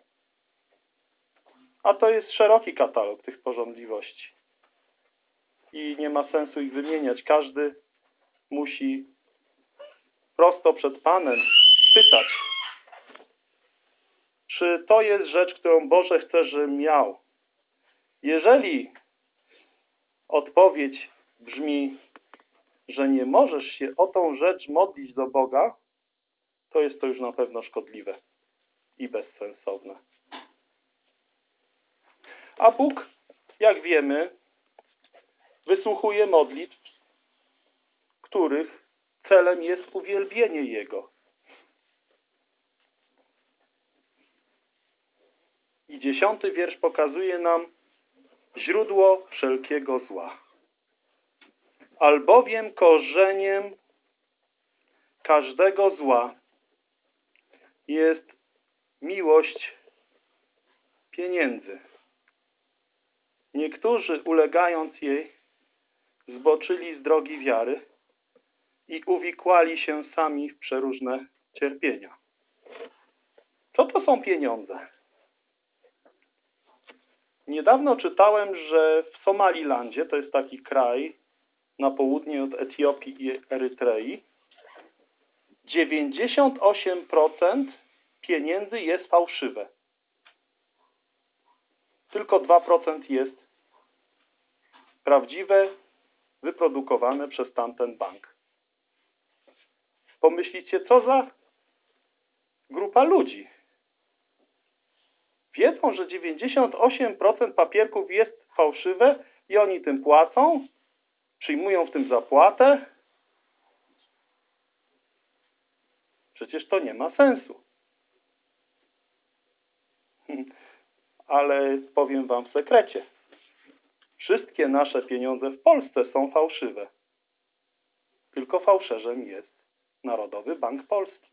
A to jest szeroki katalog tych pożądliwości. I nie ma sensu ich wymieniać. Każdy musi prosto przed Panem pytać, czy to jest rzecz, którą Boże chce, żebym miał. Jeżeli odpowiedź brzmi, że nie możesz się o tą rzecz modlić do Boga, to jest to już na pewno szkodliwe i bezsensowne. A Bóg, jak wiemy, wysłuchuje modlitw, których celem jest uwielbienie Jego. I dziesiąty wiersz pokazuje nam źródło wszelkiego zła. Albowiem korzeniem każdego zła jest miłość pieniędzy. Niektórzy, ulegając jej, zboczyli z drogi wiary i uwikłali się sami w przeróżne cierpienia. Co to są pieniądze? Niedawno czytałem, że w Somalilandzie, to jest taki kraj na południe od Etiopii i Erytrei, dziewięćdziesiąt osiem procent pieniędzy jest fałszywe. Tylko dwa procent jest prawdziwe, wyprodukowane przez tamten bank. Pomyślicie, co za grupa ludzi. Wiedzą, że dziewięćdziesiąt osiem procent papierków jest fałszywe i oni tym płacą, przyjmują w tym zapłatę. Przecież to nie ma sensu. Ale powiem wam w sekrecie. Wszystkie nasze pieniądze w Polsce są fałszywe. Tylko fałszerzem jest Narodowy Bank Polski.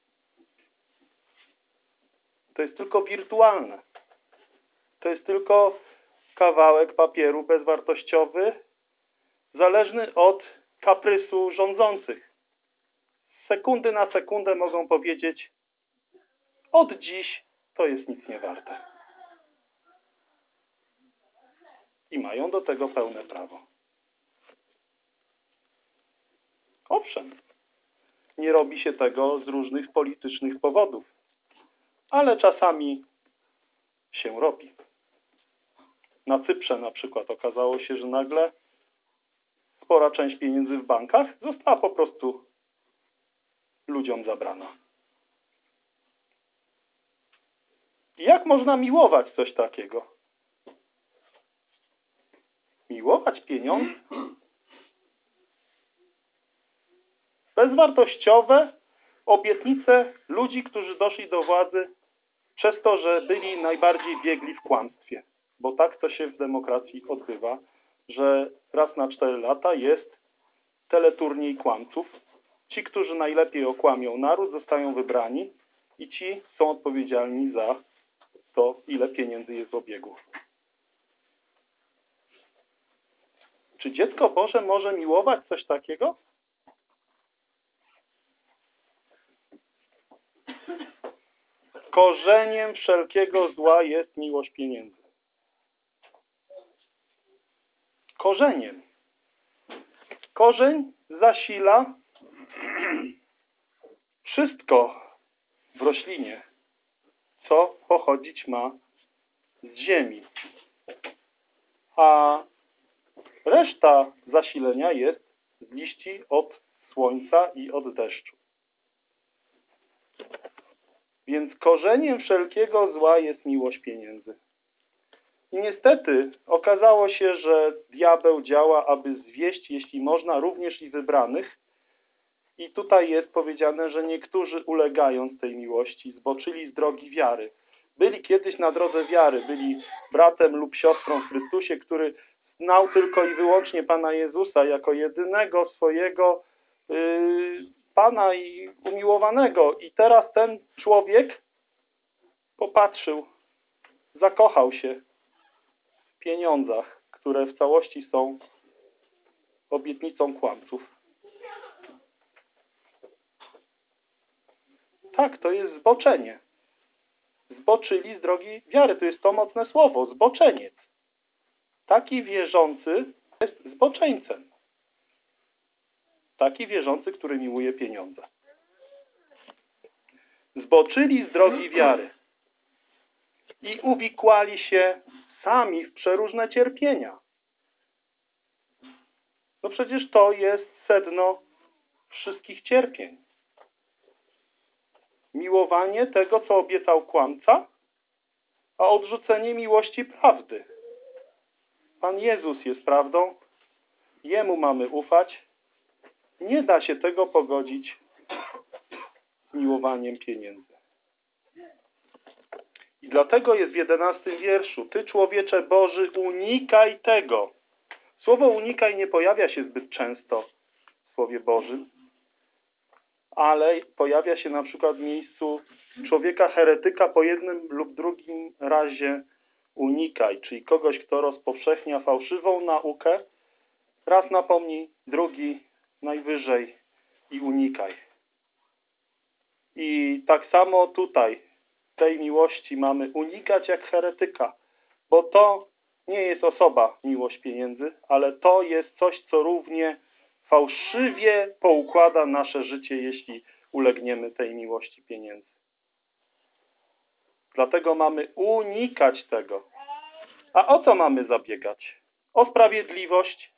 To jest tylko wirtualne. To jest tylko kawałek papieru bezwartościowy, zależny od kaprysu rządzących. Z sekundy na sekundę mogą powiedzieć: od dziś to jest nic nie warte. I mają do tego pełne prawo. Owszem, nie robi się tego z różnych politycznych powodów, ale czasami się robi. Na Cyprze na przykład okazało się, że nagle spora część pieniędzy w bankach została po prostu ludziom zabrana. I jak można miłować coś takiego? Miłować pieniądze? Bezwartościowe obietnice ludzi, którzy doszli do władzy przez to, że byli najbardziej biegli w kłamstwie. Bo tak to się w demokracji odbywa, że raz na cztery lata jest teleturniej kłamców. Ci, którzy najlepiej okłamią naród, zostają wybrani i ci są odpowiedzialni za to, ile pieniędzy jest w obiegu. Czy dziecko Boże może miłować coś takiego? Korzeniem wszelkiego zła jest miłość pieniędzy. Korzeniem. Korzeń zasila wszystko w roślinie, co pochodzić ma z ziemi. A reszta zasilenia jest z liści od słońca i od deszczu. Więc korzeniem wszelkiego zła jest miłość pieniędzy. I niestety okazało się, że diabeł działa, aby zwieść, jeśli można, również i wybranych. I tutaj jest powiedziane, że niektórzy, ulegając tej miłości, zboczyli z drogi wiary. Byli kiedyś na drodze wiary, byli bratem lub siostrą w Chrystusie, który znał tylko i wyłącznie Pana Jezusa jako jedynego swojego yy, Pana i umiłowanego. I teraz ten człowiek popatrzył, zakochał się w pieniądzach, które w całości są obietnicą kłamców. Tak, to jest zboczenie. Zboczyli z drogi wiary. To jest to mocne słowo, zboczeniec. Taki wierzący jest zboczeńcem. Taki wierzący, który miłuje pieniądze. Zboczyli z drogi wiary i uwikłali się sami w przeróżne cierpienia. No przecież to jest sedno wszystkich cierpień. Miłowanie tego, co obiecał kłamca, a odrzucenie miłości prawdy. Pan Jezus jest prawdą, Jemu mamy ufać. Nie da się tego pogodzić z miłowaniem pieniędzy. I dlatego jest w jedenastym wierszu: Ty, człowiecze Boży, unikaj tego. Słowo unikaj nie pojawia się zbyt często w Słowie Bożym, ale pojawia się na przykład w miejscu człowieka heretyka po jednym lub drugim razie unikaj, czyli kogoś, kto rozpowszechnia fałszywą naukę, raz napomnij, drugi najwyżej i unikaj. I tak samo tutaj tej miłości mamy unikać jak heretyka, bo to nie jest osoba miłość pieniędzy, ale to jest coś, co równie fałszywie poukłada nasze życie, jeśli ulegniemy tej miłości pieniędzy. Dlatego mamy unikać tego. A o co mamy zabiegać? O sprawiedliwość.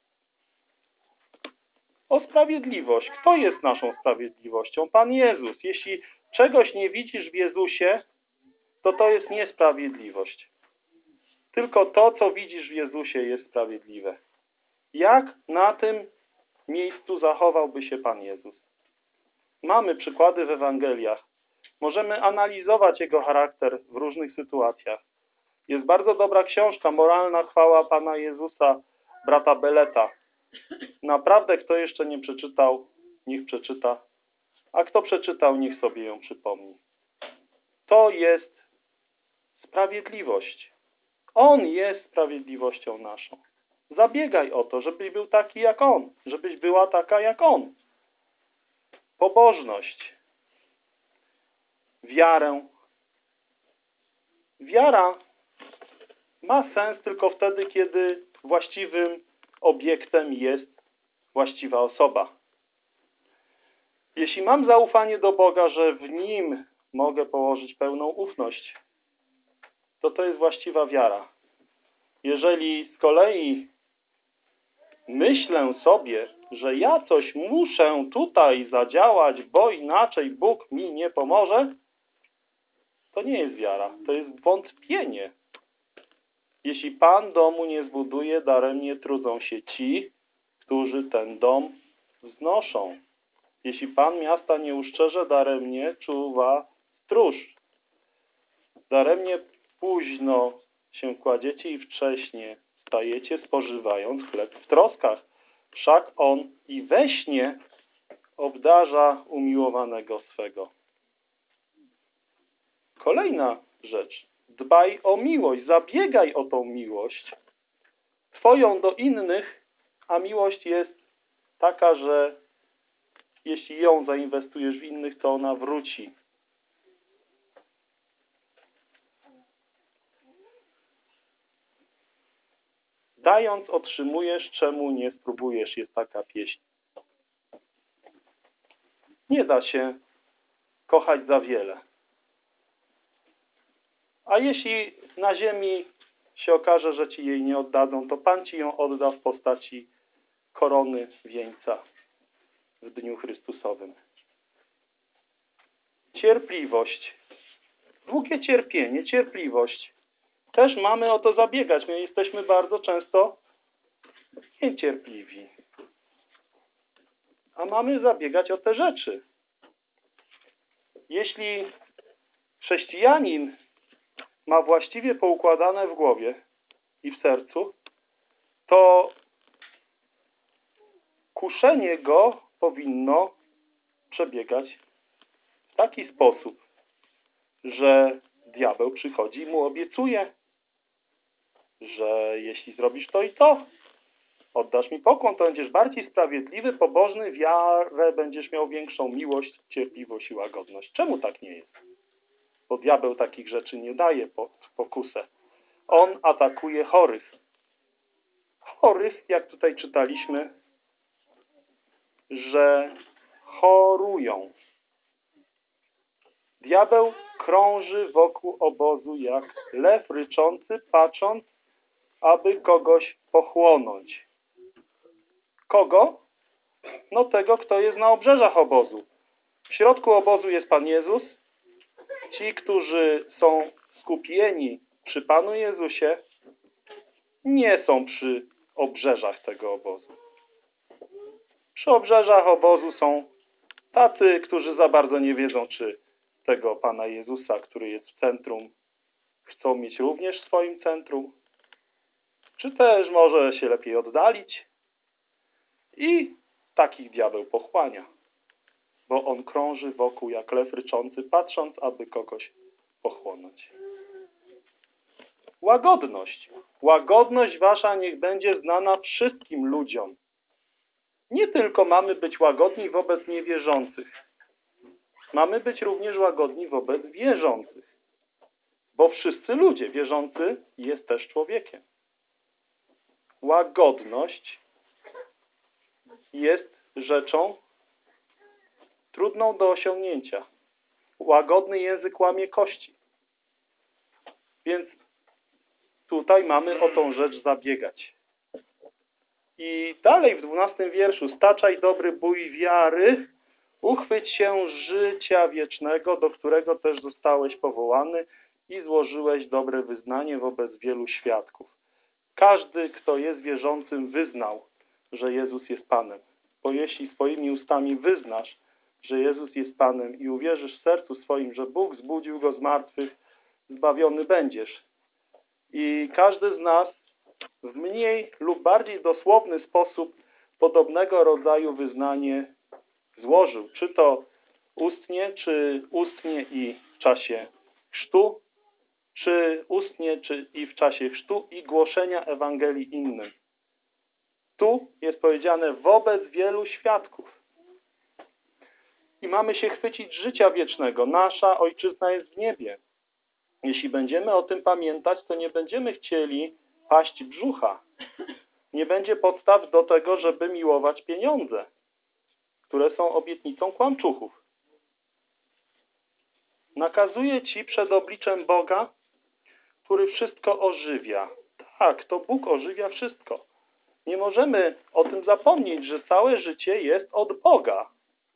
O sprawiedliwość. Kto jest naszą sprawiedliwością? Pan Jezus. Jeśli czegoś nie widzisz w Jezusie, to to jest niesprawiedliwość. Tylko to, co widzisz w Jezusie, jest sprawiedliwe. Jak na tym miejscu zachowałby się Pan Jezus? Mamy przykłady w Ewangeliach. Możemy analizować Jego charakter w różnych sytuacjach. Jest bardzo dobra książka Moralna chwała Pana Jezusa, brata Beleta. Naprawdę, kto jeszcze nie przeczytał, niech przeczyta. A kto przeczytał, niech sobie ją przypomni. To jest sprawiedliwość. On jest sprawiedliwością naszą. Zabiegaj o to, żebyś był taki jak On, żebyś była taka jak On. Pobożność, wiarę. Wiara ma sens tylko wtedy, kiedy właściwym obiektem jest właściwa osoba. Jeśli mam zaufanie do Boga, że w Nim mogę położyć pełną ufność, to to jest właściwa wiara. Jeżeli z kolei myślę sobie, że ja coś muszę tutaj zadziałać, bo inaczej Bóg mi nie pomoże, to nie jest wiara, to jest wątpienie. Jeśli Pan domu nie zbuduje, daremnie trudzą się ci, którzy ten dom wznoszą. Jeśli Pan miasta nie uszczerze, daremnie czuwa stróż. Daremnie późno się kładziecie i wcześnie wstajecie, spożywając chleb w troskach. Wszak On i we śnie obdarza umiłowanego swego. Kolejna rzecz. Dbaj o miłość, zabiegaj o tą miłość Twoją do innych, a miłość jest taka, że jeśli ją zainwestujesz w innych, to ona wróci. Dając, otrzymujesz, czemu nie spróbujesz, jest taka pieśń. Nie da się kochać za wiele. A jeśli na ziemi się okaże, że ci jej nie oddadzą, to Pan ci ją odda w postaci korony wieńca w dniu Chrystusowym. Cierpliwość. Długie cierpienie, cierpliwość. Też mamy o to zabiegać. My jesteśmy bardzo często niecierpliwi. A mamy zabiegać o te rzeczy. Jeśli chrześcijanin ma właściwie poukładane w głowie i w sercu, to kuszenie go powinno przebiegać w taki sposób, że diabeł przychodzi i mu obiecuje, że jeśli zrobisz to i to, oddasz mi pokłon, to będziesz bardziej sprawiedliwy, pobożny, wiarę będziesz miał większą, miłość, cierpliwość i łagodność. Czemu tak nie jest? Bo diabeł takich rzeczy nie daje pod pokusę. On atakuje chorych. Chorych, jak tutaj czytaliśmy, że chorują. Diabeł krąży wokół obozu jak lew ryczący, patrząc, aby kogoś pochłonąć. Kogo? No tego, kto jest na obrzeżach obozu. W środku obozu jest Pan Jezus. Ci, którzy są skupieni przy Panu Jezusie, nie są przy obrzeżach tego obozu. Przy obrzeżach obozu są tacy, którzy za bardzo nie wiedzą, czy tego Pana Jezusa, który jest w centrum, chcą mieć również w swoim centrum, czy też może się lepiej oddalić. I takich diabeł pochłania, bo on krąży wokół jak lew ryczący, patrząc, aby kogoś pochłonąć. Łagodność. Łagodność wasza niech będzie znana wszystkim ludziom. Nie tylko mamy być łagodni wobec niewierzących. Mamy być również łagodni wobec wierzących. Bo wszyscy ludzie, wierzący jest też człowiekiem. Łagodność jest rzeczą trudną do osiągnięcia. Łagodny język łamie kości. Więc tutaj mamy o tą rzecz zabiegać. I dalej w dwunastym wierszu. Staczaj dobry bój wiary, uchwyć się życia wiecznego, do którego też zostałeś powołany i złożyłeś dobre wyznanie wobec wielu świadków. Każdy, kto jest wierzącym, wyznał, że Jezus jest Panem. Bo jeśli swoimi ustami wyznasz, że Jezus jest Panem i uwierzysz w sercu swoim, że Bóg zbudził Go z martwych, zbawiony będziesz. I każdy z nas w mniej lub bardziej dosłowny sposób podobnego rodzaju wyznanie złożył. Czy to ustnie, czy ustnie i w czasie chrztu, czy ustnie, czy i w czasie chrztu i głoszenia Ewangelii innym. Tu jest powiedziane wobec wielu świadków. I mamy się chwycić życia wiecznego. Nasza Ojczyzna jest w niebie. Jeśli będziemy o tym pamiętać, to nie będziemy chcieli paść brzucha. Nie będzie podstaw do tego, żeby miłować pieniądze, które są obietnicą kłamczuchów. Nakazuję ci przed obliczem Boga, który wszystko ożywia. Tak, to Bóg ożywia wszystko. Nie możemy o tym zapomnieć, że całe życie jest od Boga.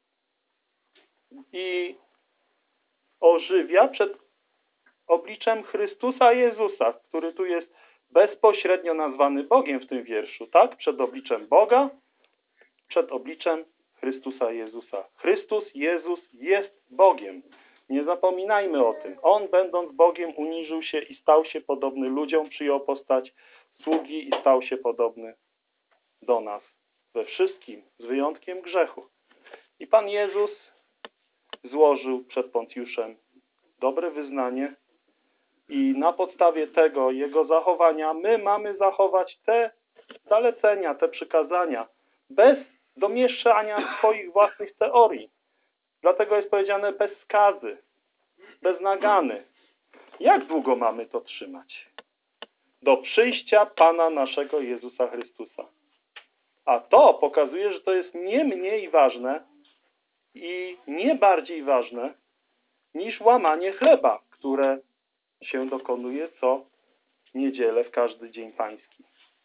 I ożywia przed obliczem Chrystusa Jezusa, który tu jest bezpośrednio nazwany Bogiem w tym wierszu, tak? Przed obliczem Boga, przed obliczem Chrystusa Jezusa. Chrystus Jezus jest Bogiem. Nie zapominajmy o tym. On, będąc Bogiem, uniżył się i stał się podobny ludziom, przyjął postać sługi i stał się podobny do nas we wszystkim, z wyjątkiem grzechu. I Pan Jezus złożył przed Poncjuszem dobre wyznanie i na podstawie tego jego zachowania my mamy zachować te zalecenia, te przykazania, bez domieszania swoich własnych teorii. Dlatego jest powiedziane bez skazy, bez nagany. Jak długo mamy to trzymać? Do przyjścia Pana naszego Jezusa Chrystusa. A to pokazuje, że to jest nie mniej ważne i nie bardziej ważne niż łamanie chleba, które się dokonuje co niedzielę w każdy dzień pański.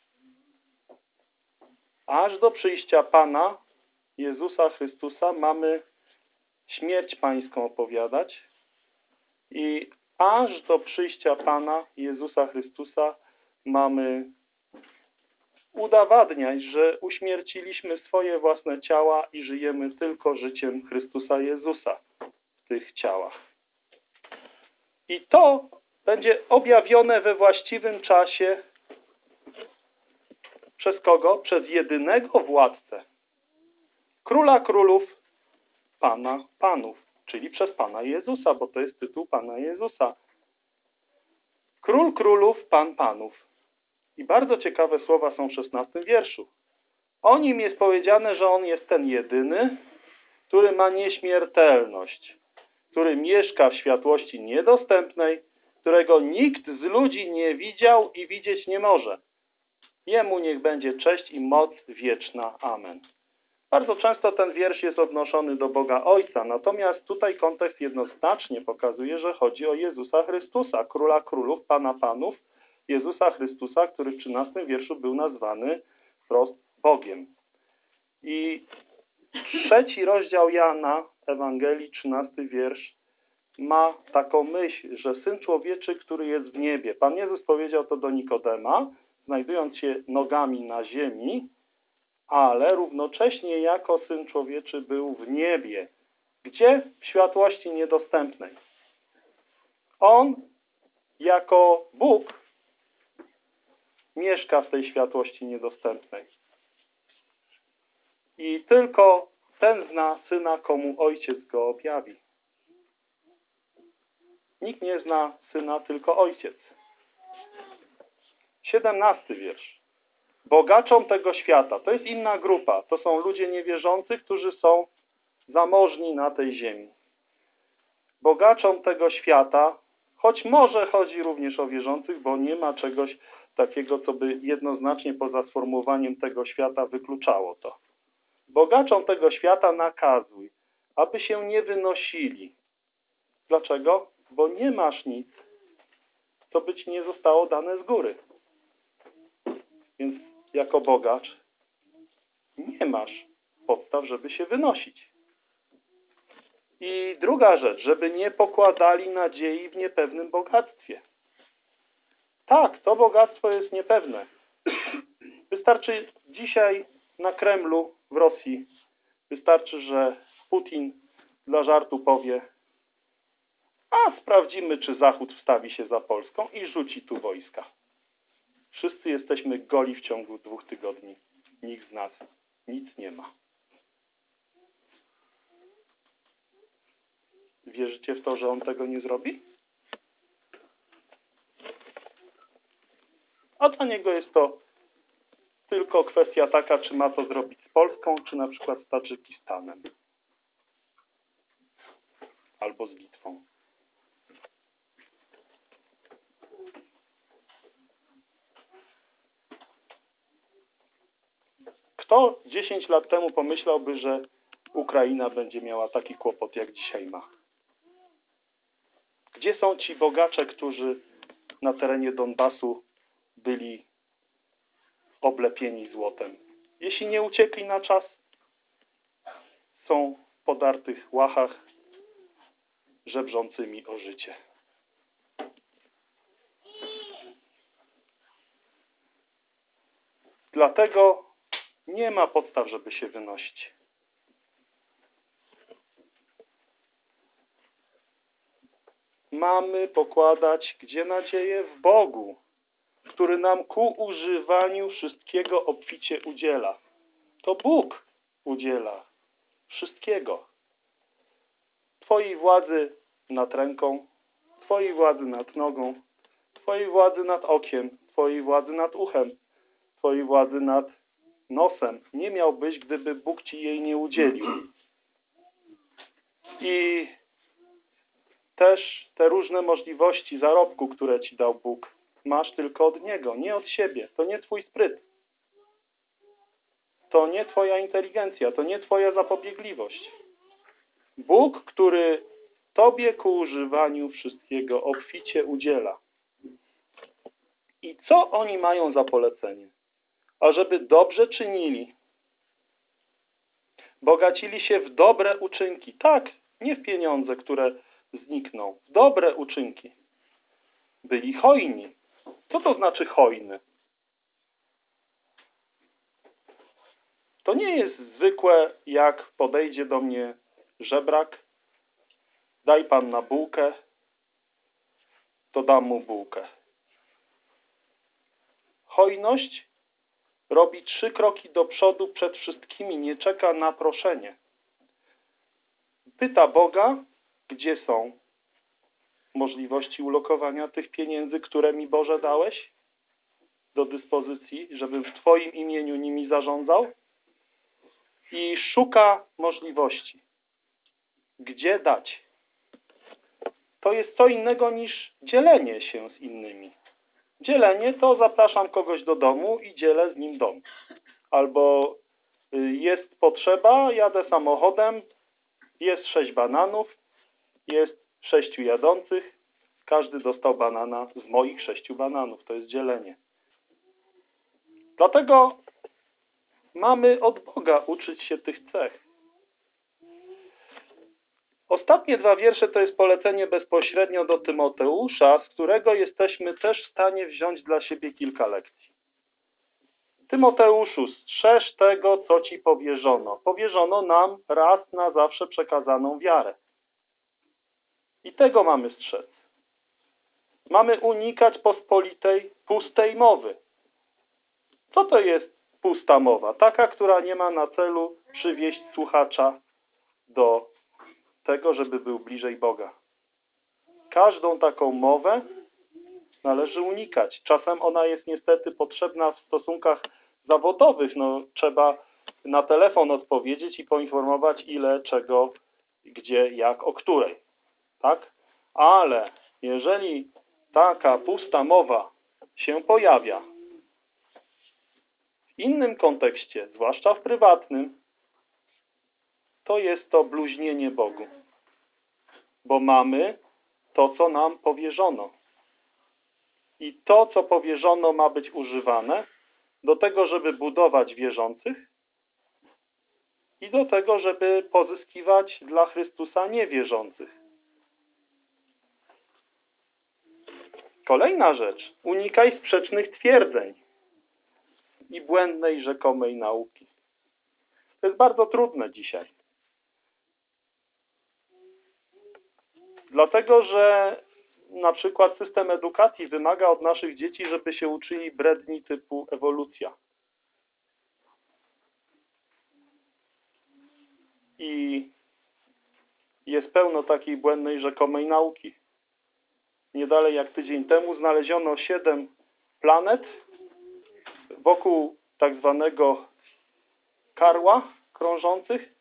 Aż do przyjścia Pana Jezusa Chrystusa mamy śmierć pańską opowiadać i aż do przyjścia Pana Jezusa Chrystusa mamy udowadniać, że uśmierciliśmy swoje własne ciała i żyjemy tylko życiem Chrystusa Jezusa w tych ciałach. I to będzie objawione we właściwym czasie przez kogo? Przez jedynego władcę. Króla królów, Pana panów, czyli przez Pana Jezusa, bo to jest tytuł Pana Jezusa. Król królów, Pan panów. I bardzo ciekawe słowa są w szesnastym wierszu. O nim jest powiedziane, że on jest ten jedyny, który ma nieśmiertelność, który mieszka w światłości niedostępnej, którego nikt z ludzi nie widział i widzieć nie może. Jemu niech będzie cześć i moc wieczna. Amen. Bardzo często ten wiersz jest odnoszony do Boga Ojca, natomiast tutaj kontekst jednoznacznie pokazuje, że chodzi o Jezusa Chrystusa, Króla Królów, Pana Panów, Jezusa Chrystusa, który w trzynastym wierszu był nazwany wprost Bogiem. I trzeci rozdział Jana, Ewangelii, trzynasty wiersz, ma taką myśl, że Syn Człowieczy, który jest w niebie. Pan Jezus powiedział to do Nikodema, znajdując się nogami na ziemi, ale równocześnie jako Syn Człowieczy był w niebie. Gdzie? W światłości niedostępnej. On jako Bóg mieszka w tej światłości niedostępnej. I tylko ten zna Syna, komu Ojciec go objawi. Nikt nie zna Syna, tylko Ojciec. Siedemnasty wiersz. Bogaczom tego świata. To jest inna grupa. To są ludzie niewierzący, którzy są zamożni na tej ziemi. Bogaczom tego świata, choć może chodzi również o wierzących, bo nie ma czegoś takiego, co by jednoznacznie poza sformułowaniem tego świata wykluczało to. Bogaczom tego świata nakazuj, aby się nie wynosili. Dlaczego? Bo nie masz nic, co by ci nie zostało dane z góry. Więc jako bogacz nie masz podstaw, żeby się wynosić. I druga rzecz, żeby nie pokładali nadziei w niepewnym bogactwie. Tak, to bogactwo jest niepewne. Wystarczy dzisiaj na Kremlu w Rosji, wystarczy, że Putin dla żartu powie: a sprawdzimy, czy Zachód wstawi się za Polską i rzuci tu wojska. Wszyscy jesteśmy goli w ciągu dwóch tygodni. Nikt z nas nic nie ma. Wierzycie w to, że on tego nie zrobi? A dla niego jest to tylko kwestia taka, czy ma to zrobić z Polską, czy na przykład z Tadżykistanem. Albo z Litwą. Kto dziesięć lat temu pomyślałby, że Ukraina będzie miała taki kłopot, jak dzisiaj ma? Gdzie są ci bogacze, którzy na terenie Donbasu byli oblepieni złotem? Jeśli nie uciekli na czas, są w podartych łachach, żebrzącymi o życie. Dlatego nie ma podstaw, żeby się wynosić. Mamy pokładać gdzie nadzieję? W Bogu, który nam ku używaniu wszystkiego obficie udziela. To Bóg udziela wszystkiego. Twojej władzy nad ręką, Twojej władzy nad nogą, Twojej władzy nad okiem, Twojej władzy nad uchem, Twojej władzy nad nosem. Nie miałbyś, gdyby Bóg Ci jej nie udzielił. I też te różne możliwości zarobku, które Ci dał Bóg, masz tylko od Niego, nie od siebie. To nie Twój spryt. To nie Twoja inteligencja, to nie Twoja zapobiegliwość. Bóg, który Tobie ku używaniu wszystkiego obficie udziela. I co oni mają za polecenie? Ażeby dobrze czynili, bogacili się w dobre uczynki. Tak, nie w pieniądze, które znikną. W dobre uczynki. Byli hojni. Co to znaczy hojny? To nie jest zwykłe, jak podejdzie do mnie żebrak, daj Pan na bułkę, to dam mu bułkę. Hojność robi trzy kroki do przodu przed wszystkimi, nie czeka na proszenie. Pyta Boga, gdzie są możliwości ulokowania tych pieniędzy, które mi, Boże, dałeś do dyspozycji, żebym w Twoim imieniu nimi zarządzał, i szuka możliwości. Gdzie dać? To jest co innego niż dzielenie się z innymi. Dzielenie to zapraszam kogoś do domu i dzielę z nim dom. Albo jest potrzeba, jadę samochodem, jest sześć bananów, jest sześciu jadących, każdy dostał banana z moich sześciu bananów. To jest dzielenie. Dlatego mamy od Boga uczyć się tych cech. Ostatnie dwa wiersze to jest polecenie bezpośrednio do Tymoteusza, z którego jesteśmy też w stanie wziąć dla siebie kilka lekcji. Tymoteuszu, strzeż tego, co ci powierzono. Powierzono nam raz na zawsze przekazaną wiarę. I tego mamy strzec. Mamy unikać pospolitej, pustej mowy. Co to jest pusta mowa? Taka, która nie ma na celu przywieść słuchacza do tego, żeby był bliżej Boga. Każdą taką mowę należy unikać. Czasem ona jest niestety potrzebna w stosunkach zawodowych. No, trzeba na telefon odpowiedzieć i poinformować ile, czego, gdzie, jak, o której. Tak? Ale jeżeli taka pusta mowa się pojawia w innym kontekście, zwłaszcza w prywatnym, to jest to bluźnienie Bogu. Bo mamy to, co nam powierzono. I to, co powierzono, ma być używane do tego, żeby budować wierzących i do tego, żeby pozyskiwać dla Chrystusa niewierzących. Kolejna rzecz. Unikaj sprzecznych twierdzeń i błędnej rzekomej nauki. To jest bardzo trudne dzisiaj. Dlatego, że na przykład system edukacji wymaga od naszych dzieci, żeby się uczyli bredni typu ewolucja. I jest pełno takiej błędnej rzekomej nauki. Nie dalej jak tydzień temu znaleziono siedem planet wokół tak zwanego karła krążących.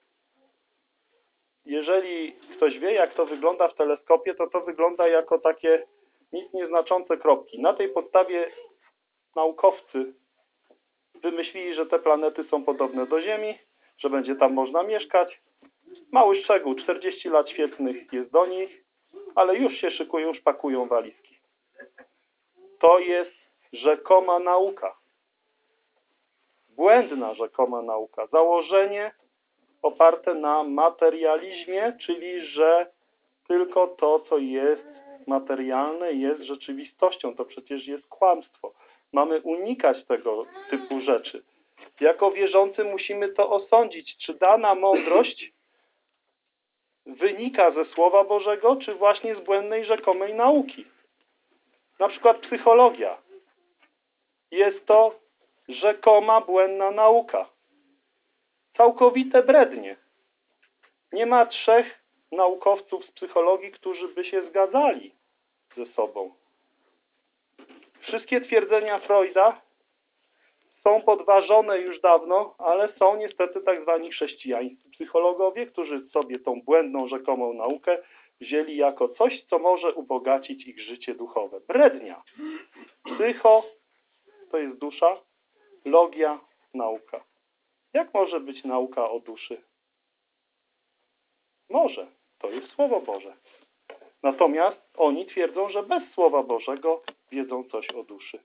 Jeżeli ktoś wie, jak to wygląda w teleskopie, to to wygląda jako takie nic nieznaczące kropki. Na tej podstawie naukowcy wymyślili, że te planety są podobne do Ziemi, że będzie tam można mieszkać. Mały szczegół, czterdzieści lat świetnych jest do nich, ale już się szykują, szpakują walizki. To jest rzekoma nauka. Błędna rzekoma nauka. Założenie oparte na materializmie, czyli że tylko to, co jest materialne, jest rzeczywistością. To przecież jest kłamstwo. Mamy unikać tego typu rzeczy. Jako wierzący musimy to osądzić, czy dana mądrość wynika ze Słowa Bożego, czy właśnie z błędnej rzekomej nauki. Na przykład psychologia. Jest to rzekoma błędna nauka. Całkowite brednie. Nie ma trzech naukowców z psychologii, którzy by się zgadzali ze sobą. Wszystkie twierdzenia Freuda są podważone już dawno, ale są niestety tak zwani chrześcijańscy psychologowie, którzy sobie tą błędną rzekomą naukę wzięli jako coś, co może ubogacić ich życie duchowe. Brednia. Psycho to jest dusza, logia nauka. Jak może być nauka o duszy? Może. To jest Słowo Boże. Natomiast oni twierdzą, że bez Słowa Bożego wiedzą coś o duszy.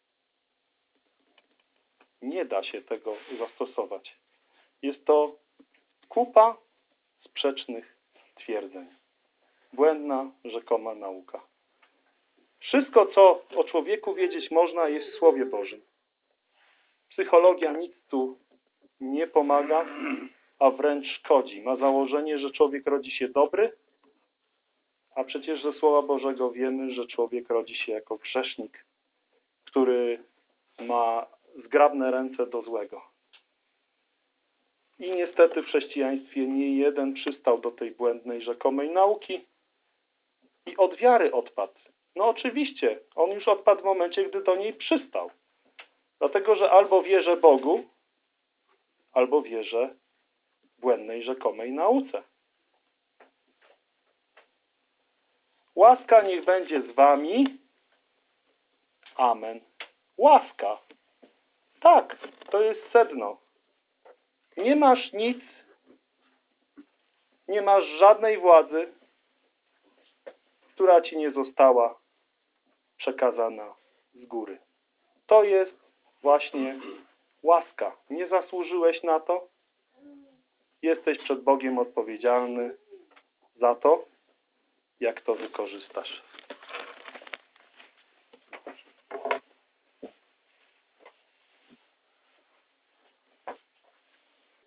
Nie da się tego zastosować. Jest to kupa sprzecznych twierdzeń. Błędna, rzekoma nauka. Wszystko, co o człowieku wiedzieć można, jest w Słowie Bożym. Psychologia nic tu nie pomaga, a wręcz szkodzi. Ma założenie, że człowiek rodzi się dobry, a przecież ze Słowa Bożego wiemy, że człowiek rodzi się jako grzesznik, który ma zgrabne ręce do złego. I niestety w chrześcijaństwie nie jeden przystał do tej błędnej, rzekomej nauki i od wiary odpadł. No oczywiście, on już odpadł w momencie, gdy do niej przystał. Dlatego, że albo wierzę Bogu, albo wierzę błędnej, rzekomej nauce. Łaska niech będzie z wami. Amen. Łaska. Tak, to jest sedno. Nie masz nic, nie masz żadnej władzy, która ci nie została przekazana z góry. To jest właśnie łaska. Nie zasłużyłeś na to. Jesteś przed Bogiem odpowiedzialny za to, jak to wykorzystasz.